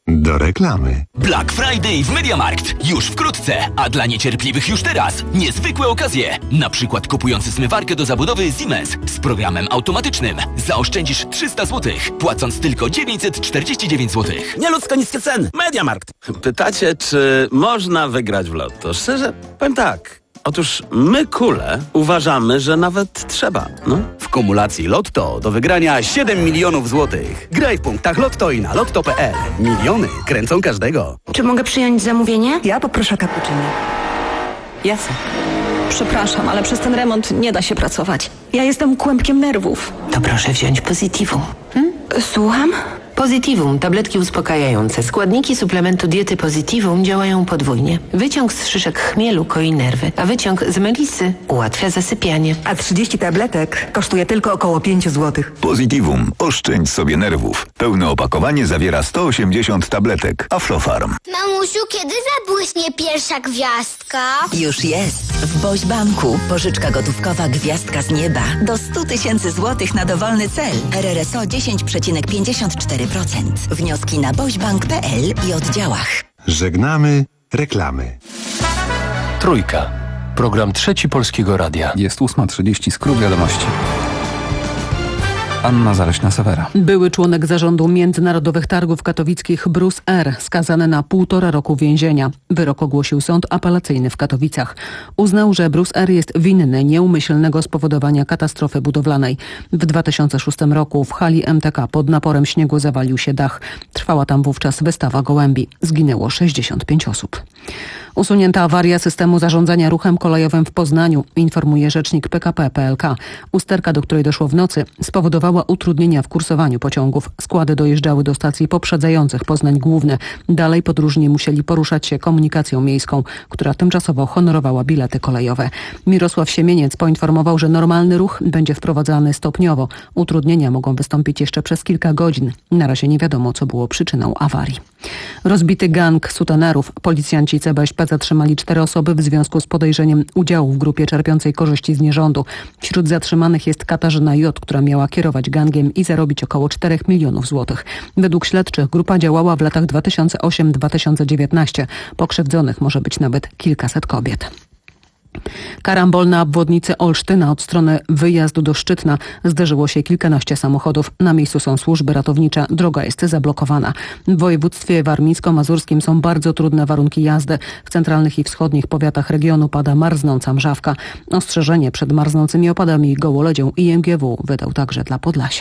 Do reklamy. Black Friday w MediaMarkt. Już wkrótce, a dla niecierpliwych już teraz. Niezwykłe okazje. Na przykład kupujący zmywarkę do zabudowy Siemens z programem automatycznym. Zaoszczędzisz trzysta złotych, płacąc tylko dziewięćset czterdzieści dziewięć złotych. Nieludzko niskie ceny. MediaMarkt. Pytacie, czy można wygrać w lotto? Szczerze, powiem tak. Otóż my, kule, uważamy, że nawet trzeba. No. W kumulacji Lotto do wygrania siedem milionów złotych. Graj w punktach Lotto i na lotto kropka pe el. Miliony kręcą każdego. Czy mogę przyjąć zamówienie? Ja poproszę cappuccino. Jasne. Przepraszam, ale przez ten remont nie da się pracować. Ja jestem kłębkiem nerwów. To proszę wziąć Positivum. Hmm? Słucham? Positivum, tabletki uspokajające. Składniki suplementu diety Positivum działają podwójnie. Wyciąg z szyszek chmielu koi nerwy, a wyciąg z melisy ułatwia zasypianie. A trzydzieści tabletek kosztuje tylko około pięć złotych. Positivum. Oszczędź sobie nerwów. Pełne opakowanie zawiera sto osiemdziesiąt tabletek. Aflofarm. Mamusiu, kiedy zabłyśnie pierwsza gwiazdka? Już jest. W Boś Banku. Pożyczka gotówkowa Gwiazdka z nieba. Do stu tysięcy złotych na dowolny cel. R R S O dziesięć przecinek pięćdziesiąt cztery procent. Wnioski na bośbank kropka pe el i oddziałach. Żegnamy reklamy. Trójka. Program Trzeci Polskiego Radia. Jest ósma trzydzieści, skrót wiadomości. Anna Zaleśna-Sewera. Były członek zarządu Międzynarodowych Targów Katowickich Bruce R. skazany na półtora roku więzienia. Wyrok ogłosił sąd apelacyjny w Katowicach. Uznał, że Bruce R. jest winny nieumyślnego spowodowania katastrofy budowlanej. W dwa tysiące szóstym roku w hali M T K pod naporem śniegu zawalił się dach. Trwała tam wówczas wystawa gołębi. Zginęło sześćdziesiąt pięć osób. Usunięta awaria systemu zarządzania ruchem kolejowym w Poznaniu, informuje rzecznik P K P P L K. Usterka, do której doszło w nocy, spowodowała utrudnienia w kursowaniu pociągów. Składy dojeżdżały do stacji poprzedzających Poznań Główny. Dalej podróżni musieli poruszać się komunikacją miejską, która tymczasowo honorowała bilety kolejowe. Mirosław Siemieniec poinformował, że normalny ruch będzie wprowadzany stopniowo. Utrudnienia mogą wystąpić jeszcze przez kilka godzin. Na razie nie wiadomo, co było przyczyną awarii. Rozbity gang sutenerów. Policjanci C B S P zatrzymali cztery osoby w związku z podejrzeniem udziału w grupie czerpiącej korzyści z nierządu. Wśród zatrzymanych jest Katarzyna J., która miała kierować gangiem i zarobić około czterech milionów złotych. Według śledczych grupa działała w latach dwa tysiące ósmym do dwa tysiące dziewiętnastego. Pokrzywdzonych może być nawet kilkaset kobiet. Karambol na obwodnicy Olsztyna od strony wyjazdu do Szczytna. Zderzyło się kilkanaście samochodów. Na miejscu są służby ratownicze. Droga jest zablokowana. W województwie warmińsko-mazurskim są bardzo trudne warunki jazdy. W centralnych i wschodnich powiatach regionu pada marznąca mrzawka. Ostrzeżenie przed marznącymi opadami i gołoledzią I M G W wydał także dla Podlasia.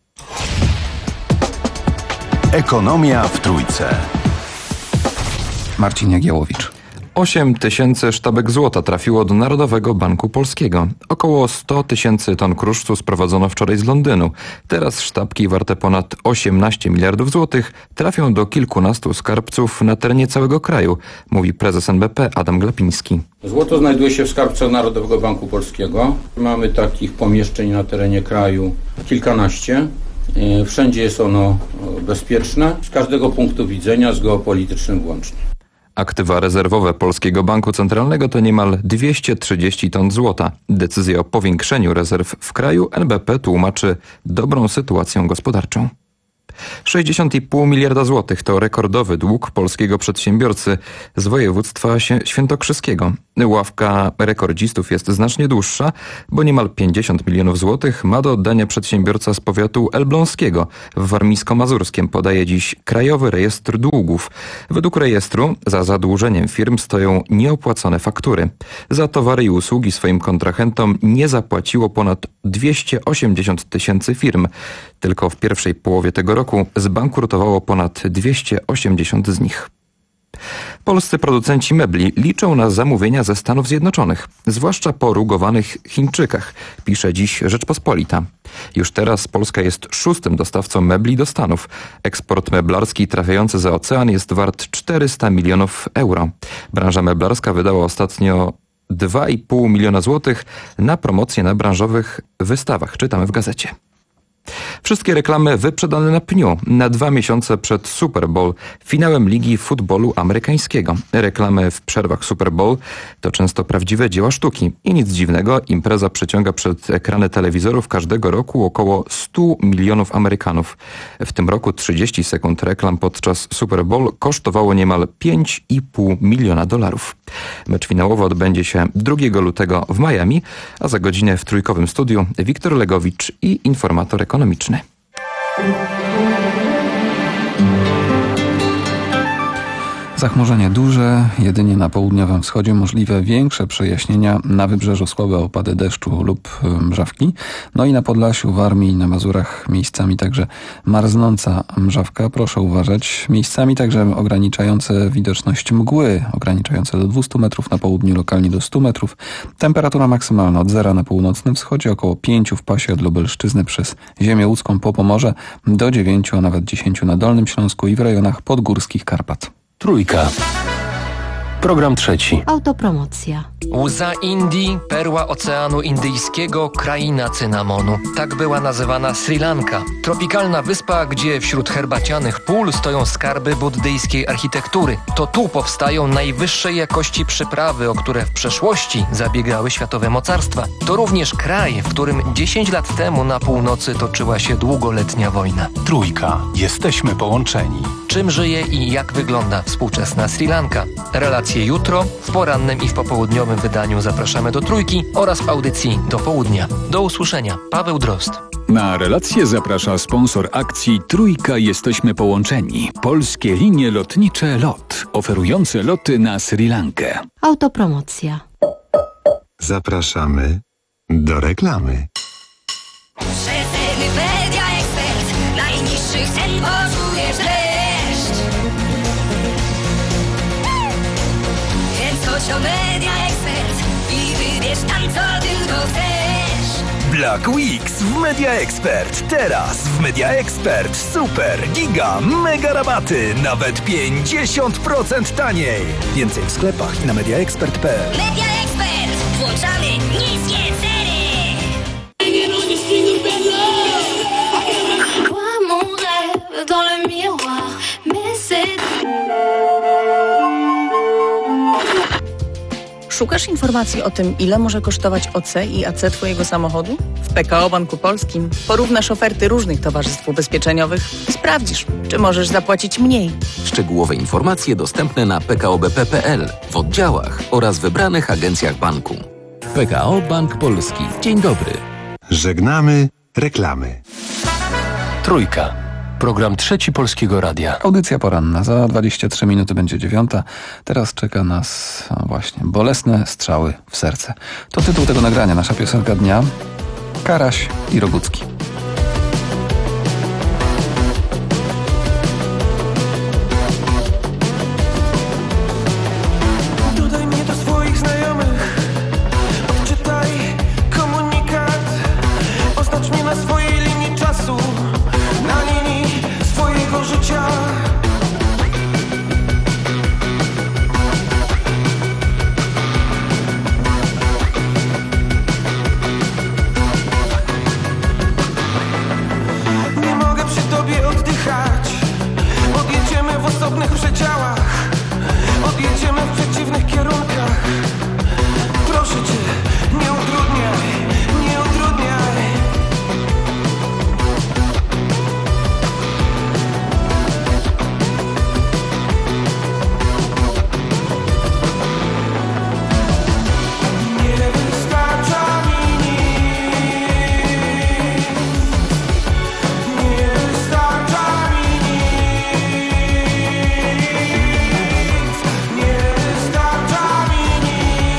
Ekonomia w Trójce. Marcin Jagiełowicz. osiem tysięcy sztabek złota trafiło do Narodowego Banku Polskiego. Około sto tysięcy ton kruszcu sprowadzono wczoraj z Londynu. Teraz sztabki warte ponad osiemnaście miliardów złotych trafią do kilkunastu skarbców na terenie całego kraju, mówi prezes N B P Adam Glapiński. Złoto znajduje się w skarbcu Narodowego Banku Polskiego. Mamy takich pomieszczeń na terenie kraju kilkanaście. Wszędzie jest ono bezpieczne, z każdego punktu widzenia, z geopolitycznym włącznie. Aktywa rezerwowe Polskiego Banku Centralnego to niemal dwieście trzydzieści ton złota. Decyzję o powiększeniu rezerw w kraju N B P tłumaczy dobrą sytuacją gospodarczą. sześćdziesiąt i pół miliarda złotych to rekordowy dług polskiego przedsiębiorcy z województwa świętokrzyskiego. Ławka rekordzistów jest znacznie dłuższa, bo niemal pięćdziesiąt milionów złotych ma do oddania przedsiębiorca z powiatu elbląskiego. W warmińsko-mazurskim podaje dziś Krajowy Rejestr Długów. Według rejestru za zadłużeniem firm stoją nieopłacone faktury. Za towary i usługi swoim kontrahentom nie zapłaciło ponad dwieście osiemdziesiąt tysięcy firm. Tylko w pierwszej połowie tego roku zbankrutowało ponad dwieście osiemdziesiąt z nich. Polscy producenci mebli liczą na zamówienia ze Stanów Zjednoczonych, zwłaszcza po rugowanych Chińczykach, pisze dziś Rzeczpospolita. Już teraz Polska jest szóstym dostawcą mebli do Stanów. Eksport meblarski trafiający za ocean jest wart czterysta milionów euro. Branża meblarska wydała ostatnio dwa i pół miliona złotych na promocję na branżowych wystawach, czytamy w gazecie. Wszystkie reklamy wyprzedane na pniu, na dwa miesiące przed Super Bowl, finałem Ligi Futbolu Amerykańskiego. Reklamy w przerwach Super Bowl to często prawdziwe dzieła sztuki. I nic dziwnego, impreza przyciąga przed ekrany telewizorów każdego roku około stu milionów Amerykanów. W tym roku trzydzieści sekund reklam podczas Super Bowl kosztowało niemal pięć i pół miliona dolarów. Mecz finałowy odbędzie się drugiego lutego w Miami, a za godzinę w trójkowym studiu Wiktor Legowicz i informator ekonomiczny. Zachmurzenie duże, jedynie na południowym wschodzie możliwe większe przejaśnienia, na wybrzeżu słabe opady deszczu lub mrzawki. No i na Podlasiu, Warmii i na Mazurach miejscami także marznąca mrzawka. Proszę uważać. Miejscami także ograniczające widoczność mgły, ograniczające do dwustu metrów na południu, lokalnie do stu metrów. Temperatura maksymalna od zera na północnym wschodzie, około pięciu w pasie od Lubelszczyzny przez ziemię łódzką po Pomorze, do dziewięciu, a nawet dziesięciu na Dolnym Śląsku i w rejonach podgórskich Karpat. Trójka. Program trzeci. Autopromocja. Łza Indii, perła Oceanu Indyjskiego, kraina cynamonu. Tak była nazywana Sri Lanka. Tropikalna wyspa, gdzie wśród herbacianych pól stoją skarby buddyjskiej architektury. To tu powstają najwyższej jakości przyprawy, o które w przeszłości zabiegały światowe mocarstwa. To również kraj, w którym dziesięć lat temu na północy toczyła się długoletnia wojna. Trójka. Jesteśmy połączeni. Czym żyje i jak wygląda współczesna Sri Lanka? Relacje jutro, w porannym i w popołudniowym wydaniu zapraszamy do Trójki oraz w audycji do południa. Do usłyszenia. Paweł Drozd. Na relację zaprasza sponsor akcji Trójka Jesteśmy Połączeni. Polskie linie lotnicze LOT, oferujące loty na Sri Lankę. Autopromocja. Zapraszamy do reklamy. Rzetelny Media Expert. Najniższych cen poczujesz leszcz. Więc chodź do Media Expert i wybierz tam, co tylko chcesz. Black Weeks w Media Expert. Teraz w Media Expert super, giga, mega rabaty. Nawet pięćdziesiąt procent taniej. Więcej w sklepach i na media expert kropka p l. Media Expert. Włączamy niskie ceny. Dans le miroir, mais c'est... Szukasz informacji o tym, ile może kosztować O C i A C twojego samochodu? W P K O Banku Polskim porównasz oferty różnych towarzystw ubezpieczeniowych i sprawdzisz, czy możesz zapłacić mniej. Szczegółowe informacje dostępne na p k o b p kropka p l, w oddziałach oraz wybranych agencjach banku. P K O Bank Polski. Dzień dobry. Żegnamy reklamy. Trójka. Program Trzeci Polskiego Radia. Audycja poranna. Za dwadzieścia trzy minuty będzie dziewiąta. Teraz czeka nas no właśnie bolesne strzały w serce. To tytuł tego nagrania. Nasza piosenka dnia. Karaś i Rogucki. Dodaj mnie do swoich znajomych. Odczytaj komunikat. Oznacz mnie na swojej linii czasu. Na linii swojego życia. Nie mogę przy tobie oddychać. Odjedziemy w osobnych przedziałach. Odjedziemy w przeciwnych kierunkach. Proszę cię, nie utrudniaj, nie utrudniaj. Nie wystarcza mi nic. Nie wystarcza mi nic. Nie wystarcza mi nic.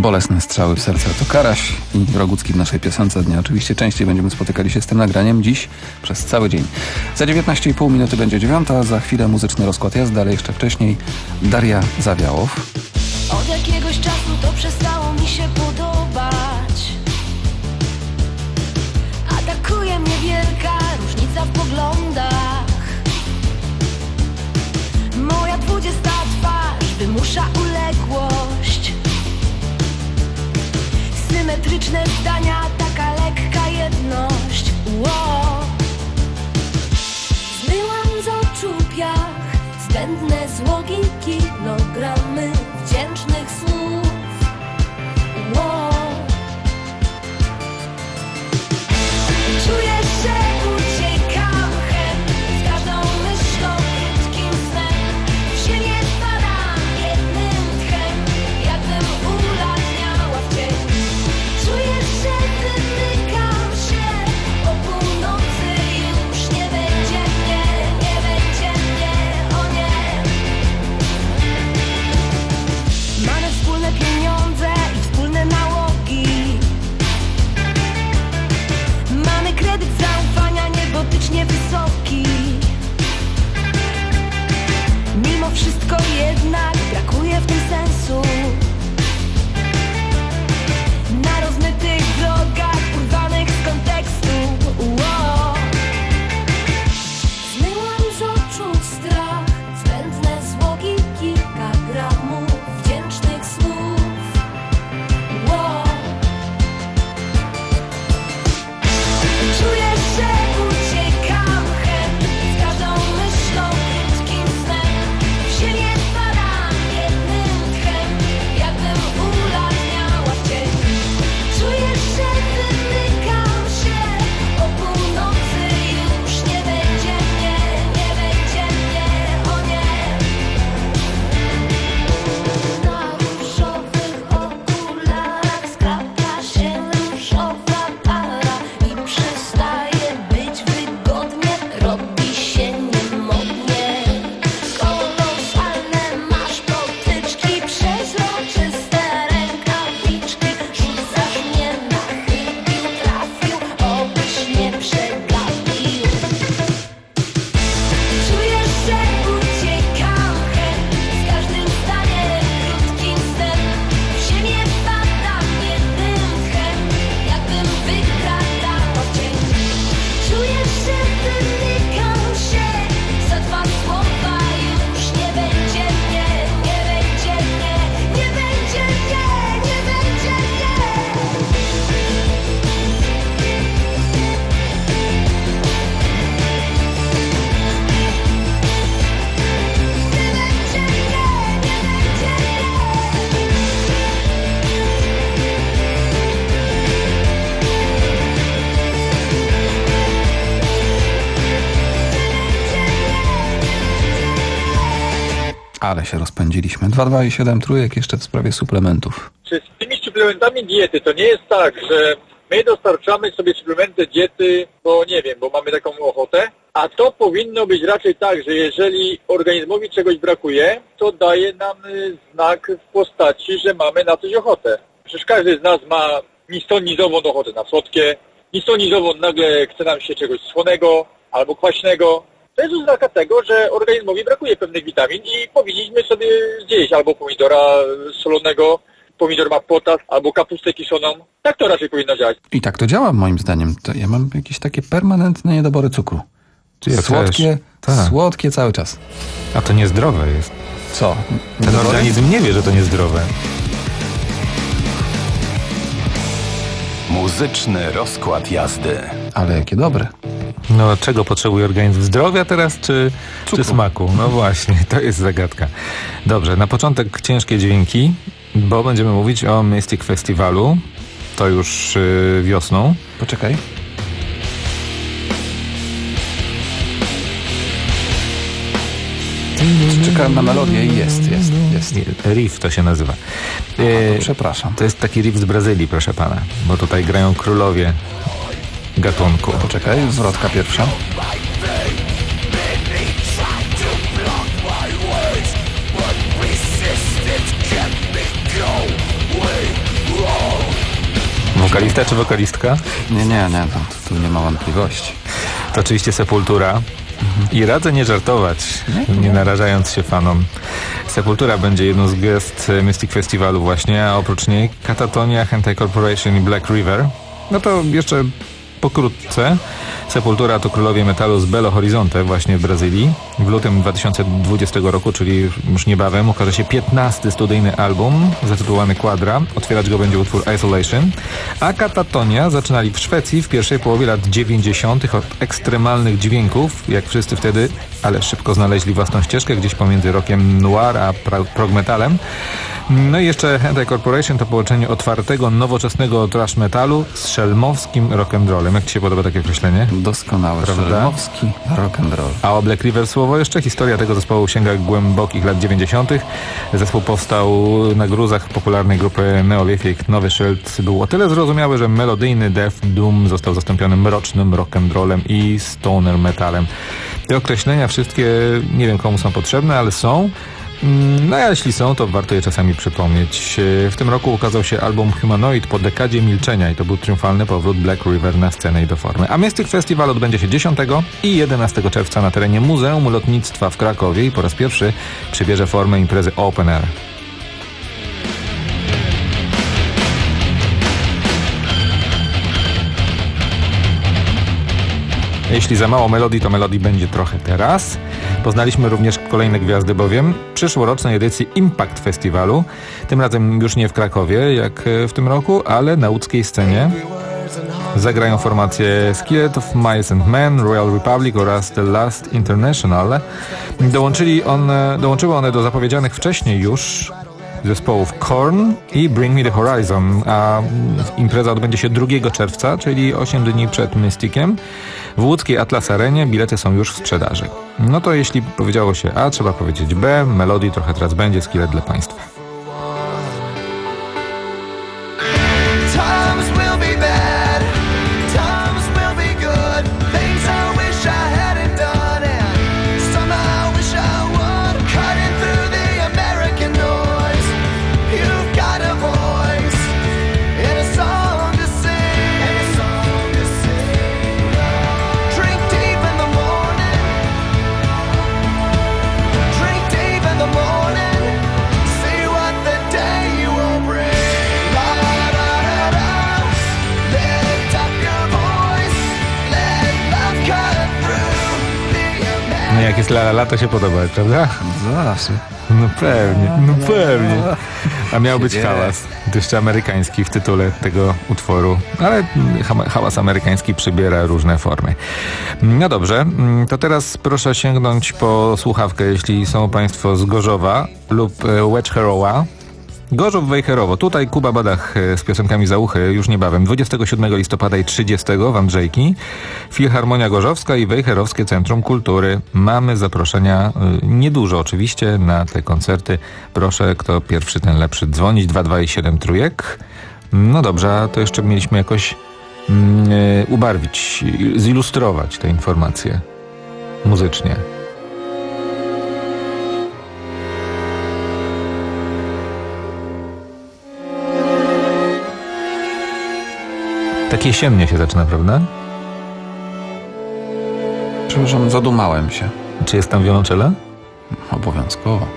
Bolesne strzały w serce to Karaś i Rogucki w naszej piosence dnia. Oczywiście częściej będziemy spotykali się z tym nagraniem dziś przez cały dzień. Za dziewiętnaście i pół minuty będzie dziewiąta, za chwilę muzyczny rozkład jazdy, ale jeszcze wcześniej Daria Zawiałow. Od jakiegoś czasu to przestało mi się podobać. Atakuje mnie wielka różnica w poglądach. Moja dwudziesta twarz wymusza uległość. Symetryczne zdania, taka lekka jedność. Wow. Zmyłam z oczu piach, zbędne złogi, kilogramy wdzięcznych słów. Wow. Czuję, że uciekam hen, z każdą myślą, krótkim snem. W ziemię spadam jednym tchem, jakbym ulatniała w cień. Czuję, że wymykam się, o północy już nie będzie mnie, nie będzie mnie, o nie. Mamy wspólne pieniądze i wspólne nałogi. Mamy kredyt zaufania niebotycznie wysoki. Mimo wszystko jednak brakuje w tym sensu. Na rozmytych drogach, urwanych z kontekstu. Wow. Zmyłam z oczu strach, zbędne złogi, kilka gramów wdzięcznych słów. Wow. Czuję, że uciekam hen, z każdą myślą, krótkim snem. W ziemię spadam jednym tchem, jakbym ulatniała w cień. Czuję, że wymykam się, o północy już nie będzie mnie, nie będzie mnie, o nie. Na różowych okularach skrapia się różowa para i przestaje być wygodnie, robi się niemodnie. Kolosalne masz potyczki, przezroczyste rękawiczki. Rzucasz mnie na chybił, trafił, obyś nie przegapił. Czuję, że uciekam hen, z każdym zdaniem, krótkim snem. W ziemię spadam jednym tchem, jakbym wykradała cień. Czuję, że wymykam się, za dwa słowa już nie będzie mnie, nie będzie mnie, nie będzie mnie, nie będzie mnie. Ale się rozpędziliśmy. dwa dwa i siedem trójek jeszcze w sprawie suplementów. Czy z tymi suplementami diety to nie jest tak, że my dostarczamy sobie suplementy diety, bo nie wiem, bo mamy taką ochotę, a to powinno być raczej tak, że jeżeli organizmowi czegoś brakuje, to daje nam y, znak w postaci, że mamy na coś ochotę. Przecież każdy z nas ma ni stąd, ni zowąd ochotę na słodkie, ni stąd, ni zowąd nagle chce nam się czegoś słonego albo kwaśnego. To jest oznaka tego, że organizmowi brakuje pewnych witamin i powinniśmy sobie zjeść albo pomidora solonego, pomidor ma potas, albo kapustę kiszoną. Tak to raczej powinno działać. I tak to działa moim zdaniem. To ja mam jakieś takie permanentne niedobory cukru. Ja Słodkie, tak. słodkie cały czas. A to niezdrowe jest. Co? Ten Niedobory? organizm nie wie, że to niezdrowe. Muzyczny rozkład jazdy. Ale jakie dobre. No, czego potrzebuje organizm? Zdrowia teraz, czy, czy smaku? No właśnie, to jest zagadka. Dobrze, na początek ciężkie dźwięki, bo będziemy mówić o Mystic Festiwalu. To już yy, wiosną. Poczekaj. Czekałem na melodię i jest, jest, jest. Riff to się nazywa. Aha, to przepraszam. To jest taki riff z Brazylii, proszę pana, bo tutaj grają królowie gatunku. Poczekaj, zwrotka pierwsza. Wokalista czy wokalistka? Nie, nie, nie, to, tu nie ma wątpliwości. To oczywiście Sepultura. Mhm. I radzę nie żartować, nie, nie narażając się fanom. Sepultura będzie jedną z gwiazd Mystic Festiwalu właśnie, a oprócz niej Katatonia, Hentai Corporation i Black River. No to jeszcze pokrótce. Sepultura to królowie metalu z Belo Horizonte właśnie w Brazylii. W lutym dwa tysiące dwudziestego roku, czyli już niebawem, ukaże się piętnasty studyjny album zatytułowany Quadra. Otwierać go będzie utwór Isolation. A Katatonia zaczynali w Szwecji w pierwszej połowie lat dziewięćdziesiątych od ekstremalnych dźwięków, jak wszyscy wtedy, ale szybko znaleźli własną ścieżkę gdzieś pomiędzy rockiem noir a prog metalem. No i jeszcze Hentai Corporation to połączenie otwartego, nowoczesnego thrash metalu z szelmowskim rock'n'rollem. Jak Ci się podoba takie określenie? Doskonałe, prawda? Szelmowski rock'n'roll. A o Black River słowo jeszcze. Historia tego zespołu sięga głębokich lat dziewięćdziesiątych. Zespół powstał na gruzach popularnej grupy Neolithic. Nowy szyld był o tyle zrozumiały, że melodyjny death doom został zastąpiony mrocznym rock'n'rollem i stoner metalem. Te określenia wszystkie, nie wiem komu są potrzebne, ale są. No a jeśli są, to warto je czasami przypomnieć. W tym roku ukazał się album Humanoid po dekadzie milczenia i to był triumfalny powrót Black River na scenę i do formy. A Mystic Festival odbędzie się dziesiątego i jedenastego czerwca na terenie Muzeum Lotnictwa w Krakowie i po raz pierwszy przybierze formę imprezy Open Air. Jeśli za mało melodii, to melodii będzie trochę teraz. Poznaliśmy również kolejne gwiazdy bowiem przyszłorocznej edycji Impact Festiwalu. Tym razem już nie w Krakowie, jak w tym roku, ale na łódzkiej scenie. Zagrają formacje Skillet of Mice and Men, Royal Republic oraz The Last International. Dołączyli one, dołączyły one do zapowiedzianych wcześniej już zespołów Korn i Bring Me The Horizon, a impreza odbędzie się drugiego czerwca, czyli osiem dni przed Mysticiem. W łódzkiej Atlas Arenie bilety są już w sprzedaży. No to jeśli powiedziało się A, trzeba powiedzieć B, melodii trochę teraz będzie, Skillet dla Państwa. Jak jest la la la, to się podoba, prawda? Zawsze. No pewnie, no pewnie. A miał być hałas, jeszcze amerykański w tytule tego utworu, ale hałas amerykański przybiera różne formy. No dobrze, to teraz proszę sięgnąć po słuchawkę, jeśli są Państwo z Gorzowa lub Łeczherowa. Gorzów Wejherowo. Tutaj Kuba Badach z piosenkami za uchy już niebawem. dwudziestego siódmego listopada i trzydziestego w Andrzejki. Filharmonia Gorzowska i Wejherowskie Centrum Kultury. Mamy zaproszenia, niedużo oczywiście, na te koncerty. Proszę, kto pierwszy, ten lepszy, dzwonić. dwa dwa i siedem trójek. No dobrze, a to jeszcze mieliśmy jakoś mm, ubarwić, zilustrować te informacje muzycznie. Tak jesiennie się zaczyna, prawda? Przepraszam, zadumałem się. Czy jest tam wiolonczela? Obowiązkowo.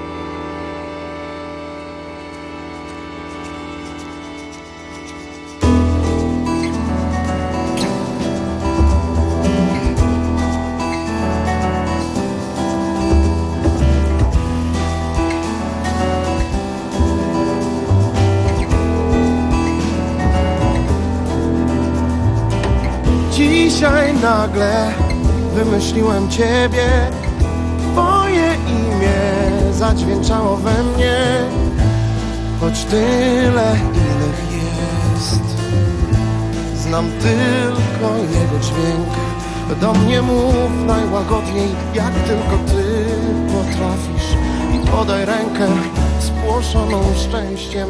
Dzisiaj nagle wymyśliłem Ciebie, Twoje imię zadźwięczało we mnie, choć tyle, ile jest. Znam tylko jego dźwięk, do mnie mów najłagodniej, jak tylko Ty potrafisz, i podaj rękę spłoszoną szczęściem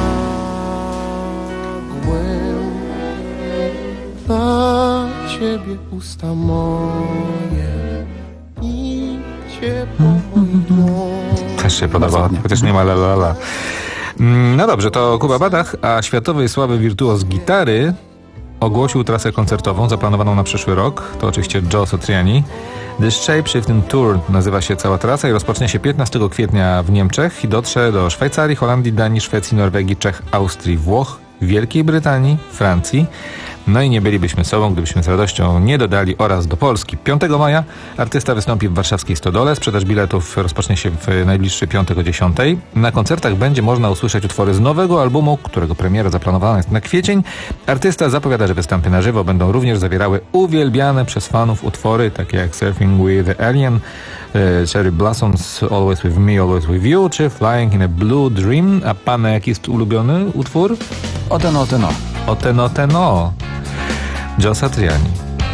nagłym. Dla Ciebie usta moje i ciepło moich dłoni. Też się podoba, chociaż nie ma la la la. No dobrze, to Kuba Badach, a światowej sławy wirtuoz gitary ogłosił trasę koncertową zaplanowaną na przyszły rok. To oczywiście Joe Satriani. The Shapeshifting Tour nazywa się cała trasa i rozpocznie się piętnastego kwietnia w Niemczech i dotrze do Szwajcarii, Holandii, Danii, Szwecji, Norwegii, Czech, Austrii, Włoch, Wielkiej Brytanii, Francji. No i nie bylibyśmy sobą, gdybyśmy z radością nie dodali oraz do Polski. piątego maja artysta wystąpi w warszawskiej Stodole. Sprzedaż biletów rozpocznie się w najbliższy piątek o dziesiątej. Na koncertach będzie można usłyszeć utwory z nowego albumu, którego premiera zaplanowana jest na kwiecień. Artysta zapowiada, że występy na żywo będą również zawierały uwielbiane przez fanów utwory, takie jak Surfing with the Alien, Cherry Blossoms, Always With Me, Always With You, czy Flying in a Blue Dream. A pana jaki jest ulubiony utwór? Oteno, Oteno. Oteno, Oteno. Joe Satriani.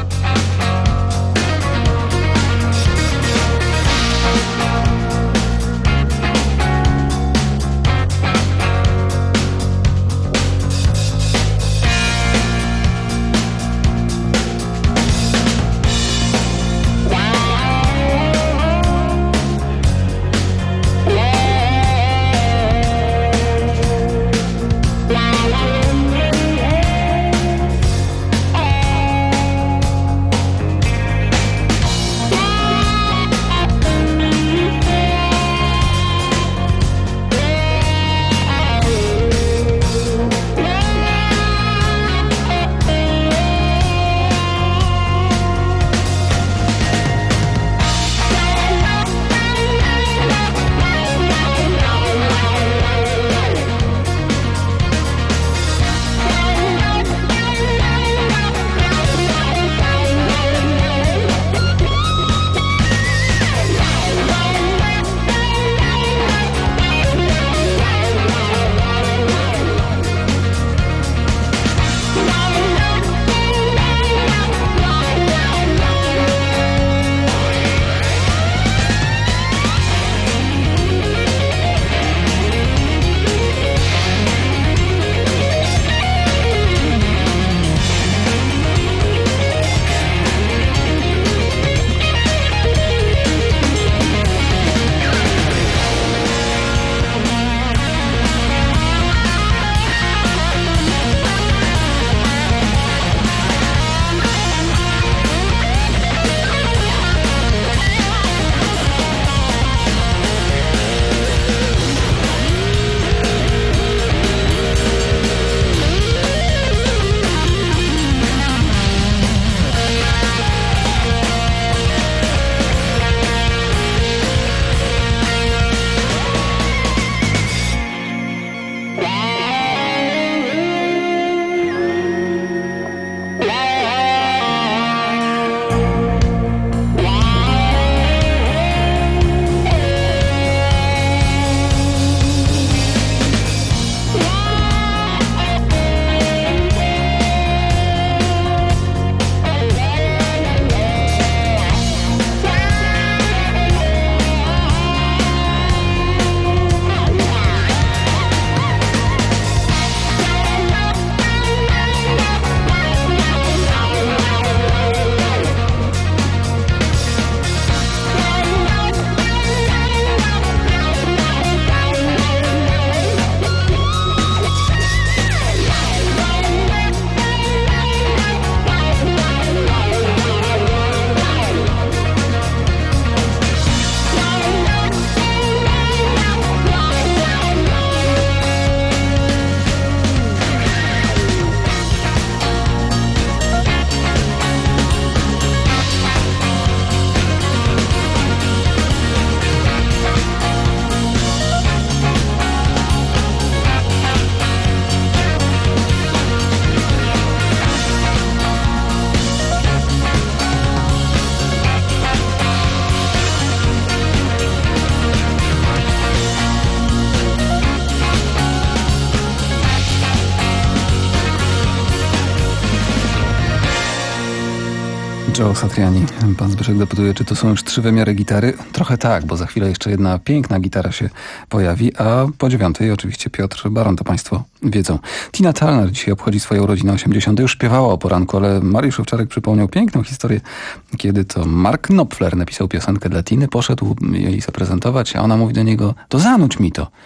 Joe Satriani. Pan Zbyszek dopytuje, czy to są już trzy wymiary gitary. Trochę tak, bo za chwilę jeszcze jedna piękna gitara się pojawi, a po dziewiątej oczywiście Piotr Baron, to państwo wiedzą. Tina Turner dzisiaj obchodzi swoją urodzinę osiemdziesiątą. Już śpiewała o poranku, ale Mariusz Owczarek przypomniał piękną historię, kiedy to Mark Knopfler napisał piosenkę dla Tiny, poszedł jej zaprezentować, a ona mówi do niego, to zanudź mi to.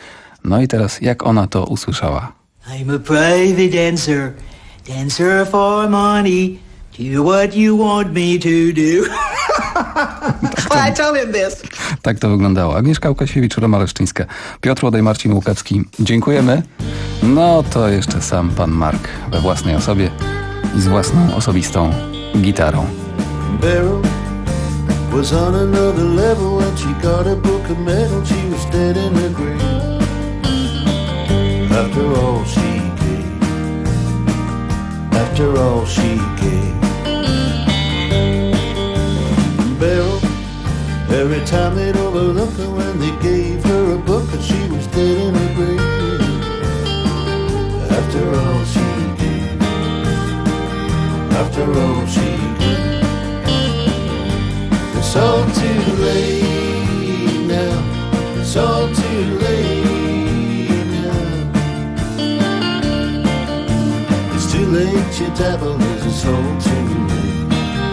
No i teraz jak ona to usłyszała? I'm a private dancer, dancer for money. Do what you want me to do. Well, I told him this. Tak to wyglądało. Agnieszka Łukasiewicz, Roma Leszczyńska, Piotr Łodaj, Marcin Łukacki. Dziękujemy. No to jeszcze sam pan Mark we własnej osobie i z własną osobistą gitarą. Beryl was on another level when she got a book of medal. She was dead in her grave. After all she gave, after all she gave. Beryl, every time they'd overlook her when they gave her a book, and she was dead in her grave. After all she gave, after all she gave. It's all too late now. It's all too late now. It's too late, you devil, it's all too late.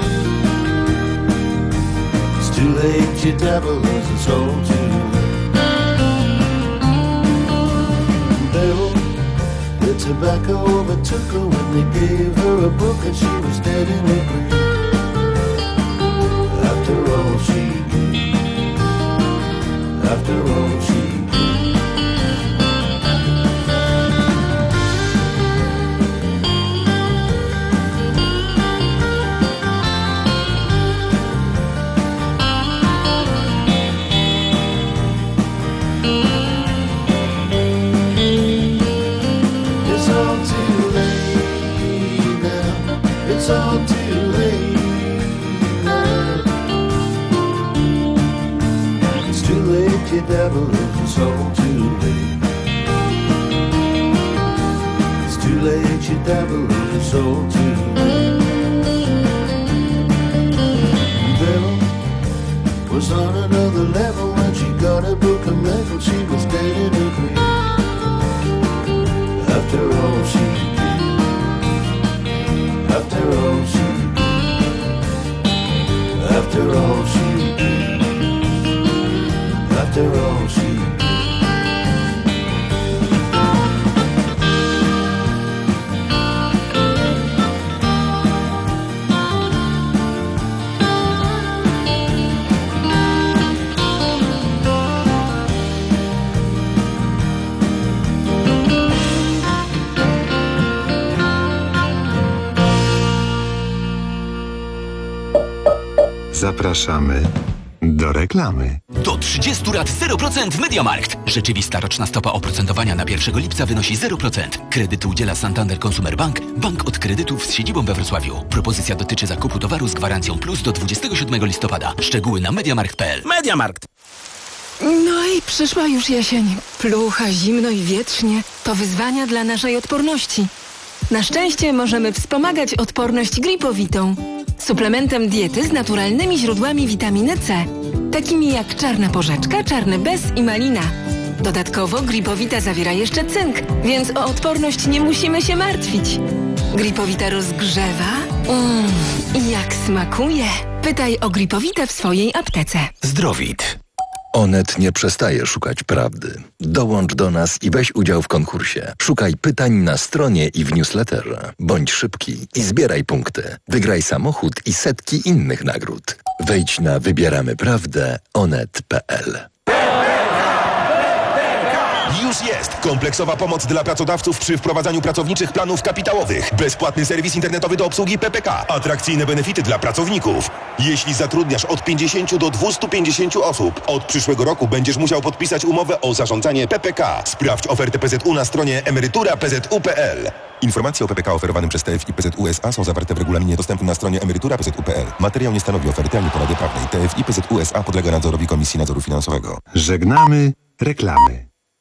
It's too late, you devil, it's all too late. Devil, the tobacco overtook her when they gave her a book, and she was dead in her grave. After all she gave, after all she gave. It's all too late now, it's all too late. You devil, it's all too late. It's too late, you devil, it's all too late. Devil was on another level when she got a book of metal. She was dead in her grave. After all she gave, after all she gave, after all she gave. After all she Zapraszamy do reklamy. Do trzydziestu lat zero procent w MediaMarkt. Rzeczywista roczna stopa oprocentowania na pierwszego lipca wynosi zero procent. Kredyty udziela Santander Consumer Bank, bank od kredytów z siedzibą we Wrocławiu. Propozycja dotyczy zakupu towaru z gwarancją plus do dwudziestego siódmego listopada. Szczegóły na mediamarkt kropka p l. MediaMarkt. No i przyszła już jesień. Plucha, zimno i wietrznie. To wyzwania dla naszej odporności. Na szczęście możemy wspomagać odporność gripowitą. Suplementem diety z naturalnymi źródłami witaminy C, takimi jak czarna porzeczka, czarny bez i malina. Dodatkowo gripowita zawiera jeszcze cynk, więc o odporność nie musimy się martwić. Gripowita rozgrzewa mm, i jak smakuje. Pytaj o gripowitę w swojej aptece. Zdrowit. Onet nie przestaje szukać prawdy. Dołącz do nas i weź udział w konkursie. Szukaj pytań na stronie i w newsletterze. Bądź szybki i zbieraj punkty. Wygraj samochód i setki innych nagród. Wejdź na wybieramy prawdę onet kropka p l. Już jest! Kompleksowa pomoc dla pracodawców przy wprowadzaniu pracowniczych planów kapitałowych. Bezpłatny serwis internetowy do obsługi P P K. Atrakcyjne benefity dla pracowników. Jeśli zatrudniasz od pięćdziesięciu do dwustu pięćdziesięciu osób, od przyszłego roku będziesz musiał podpisać umowę o zarządzanie P P K. Sprawdź ofertę P Z U na stronie emerytura kropka p z u kropka p l. Informacje o P P K oferowanym przez T F I P Z U S A są zawarte w regulaminie dostępnym na stronie emerytura kropka p z u kropka p l. Materiał nie stanowi oferty ani porady prawnej. T F I P Z U S A podlega nadzorowi Komisji Nadzoru Finansowego. Żegnamy reklamy.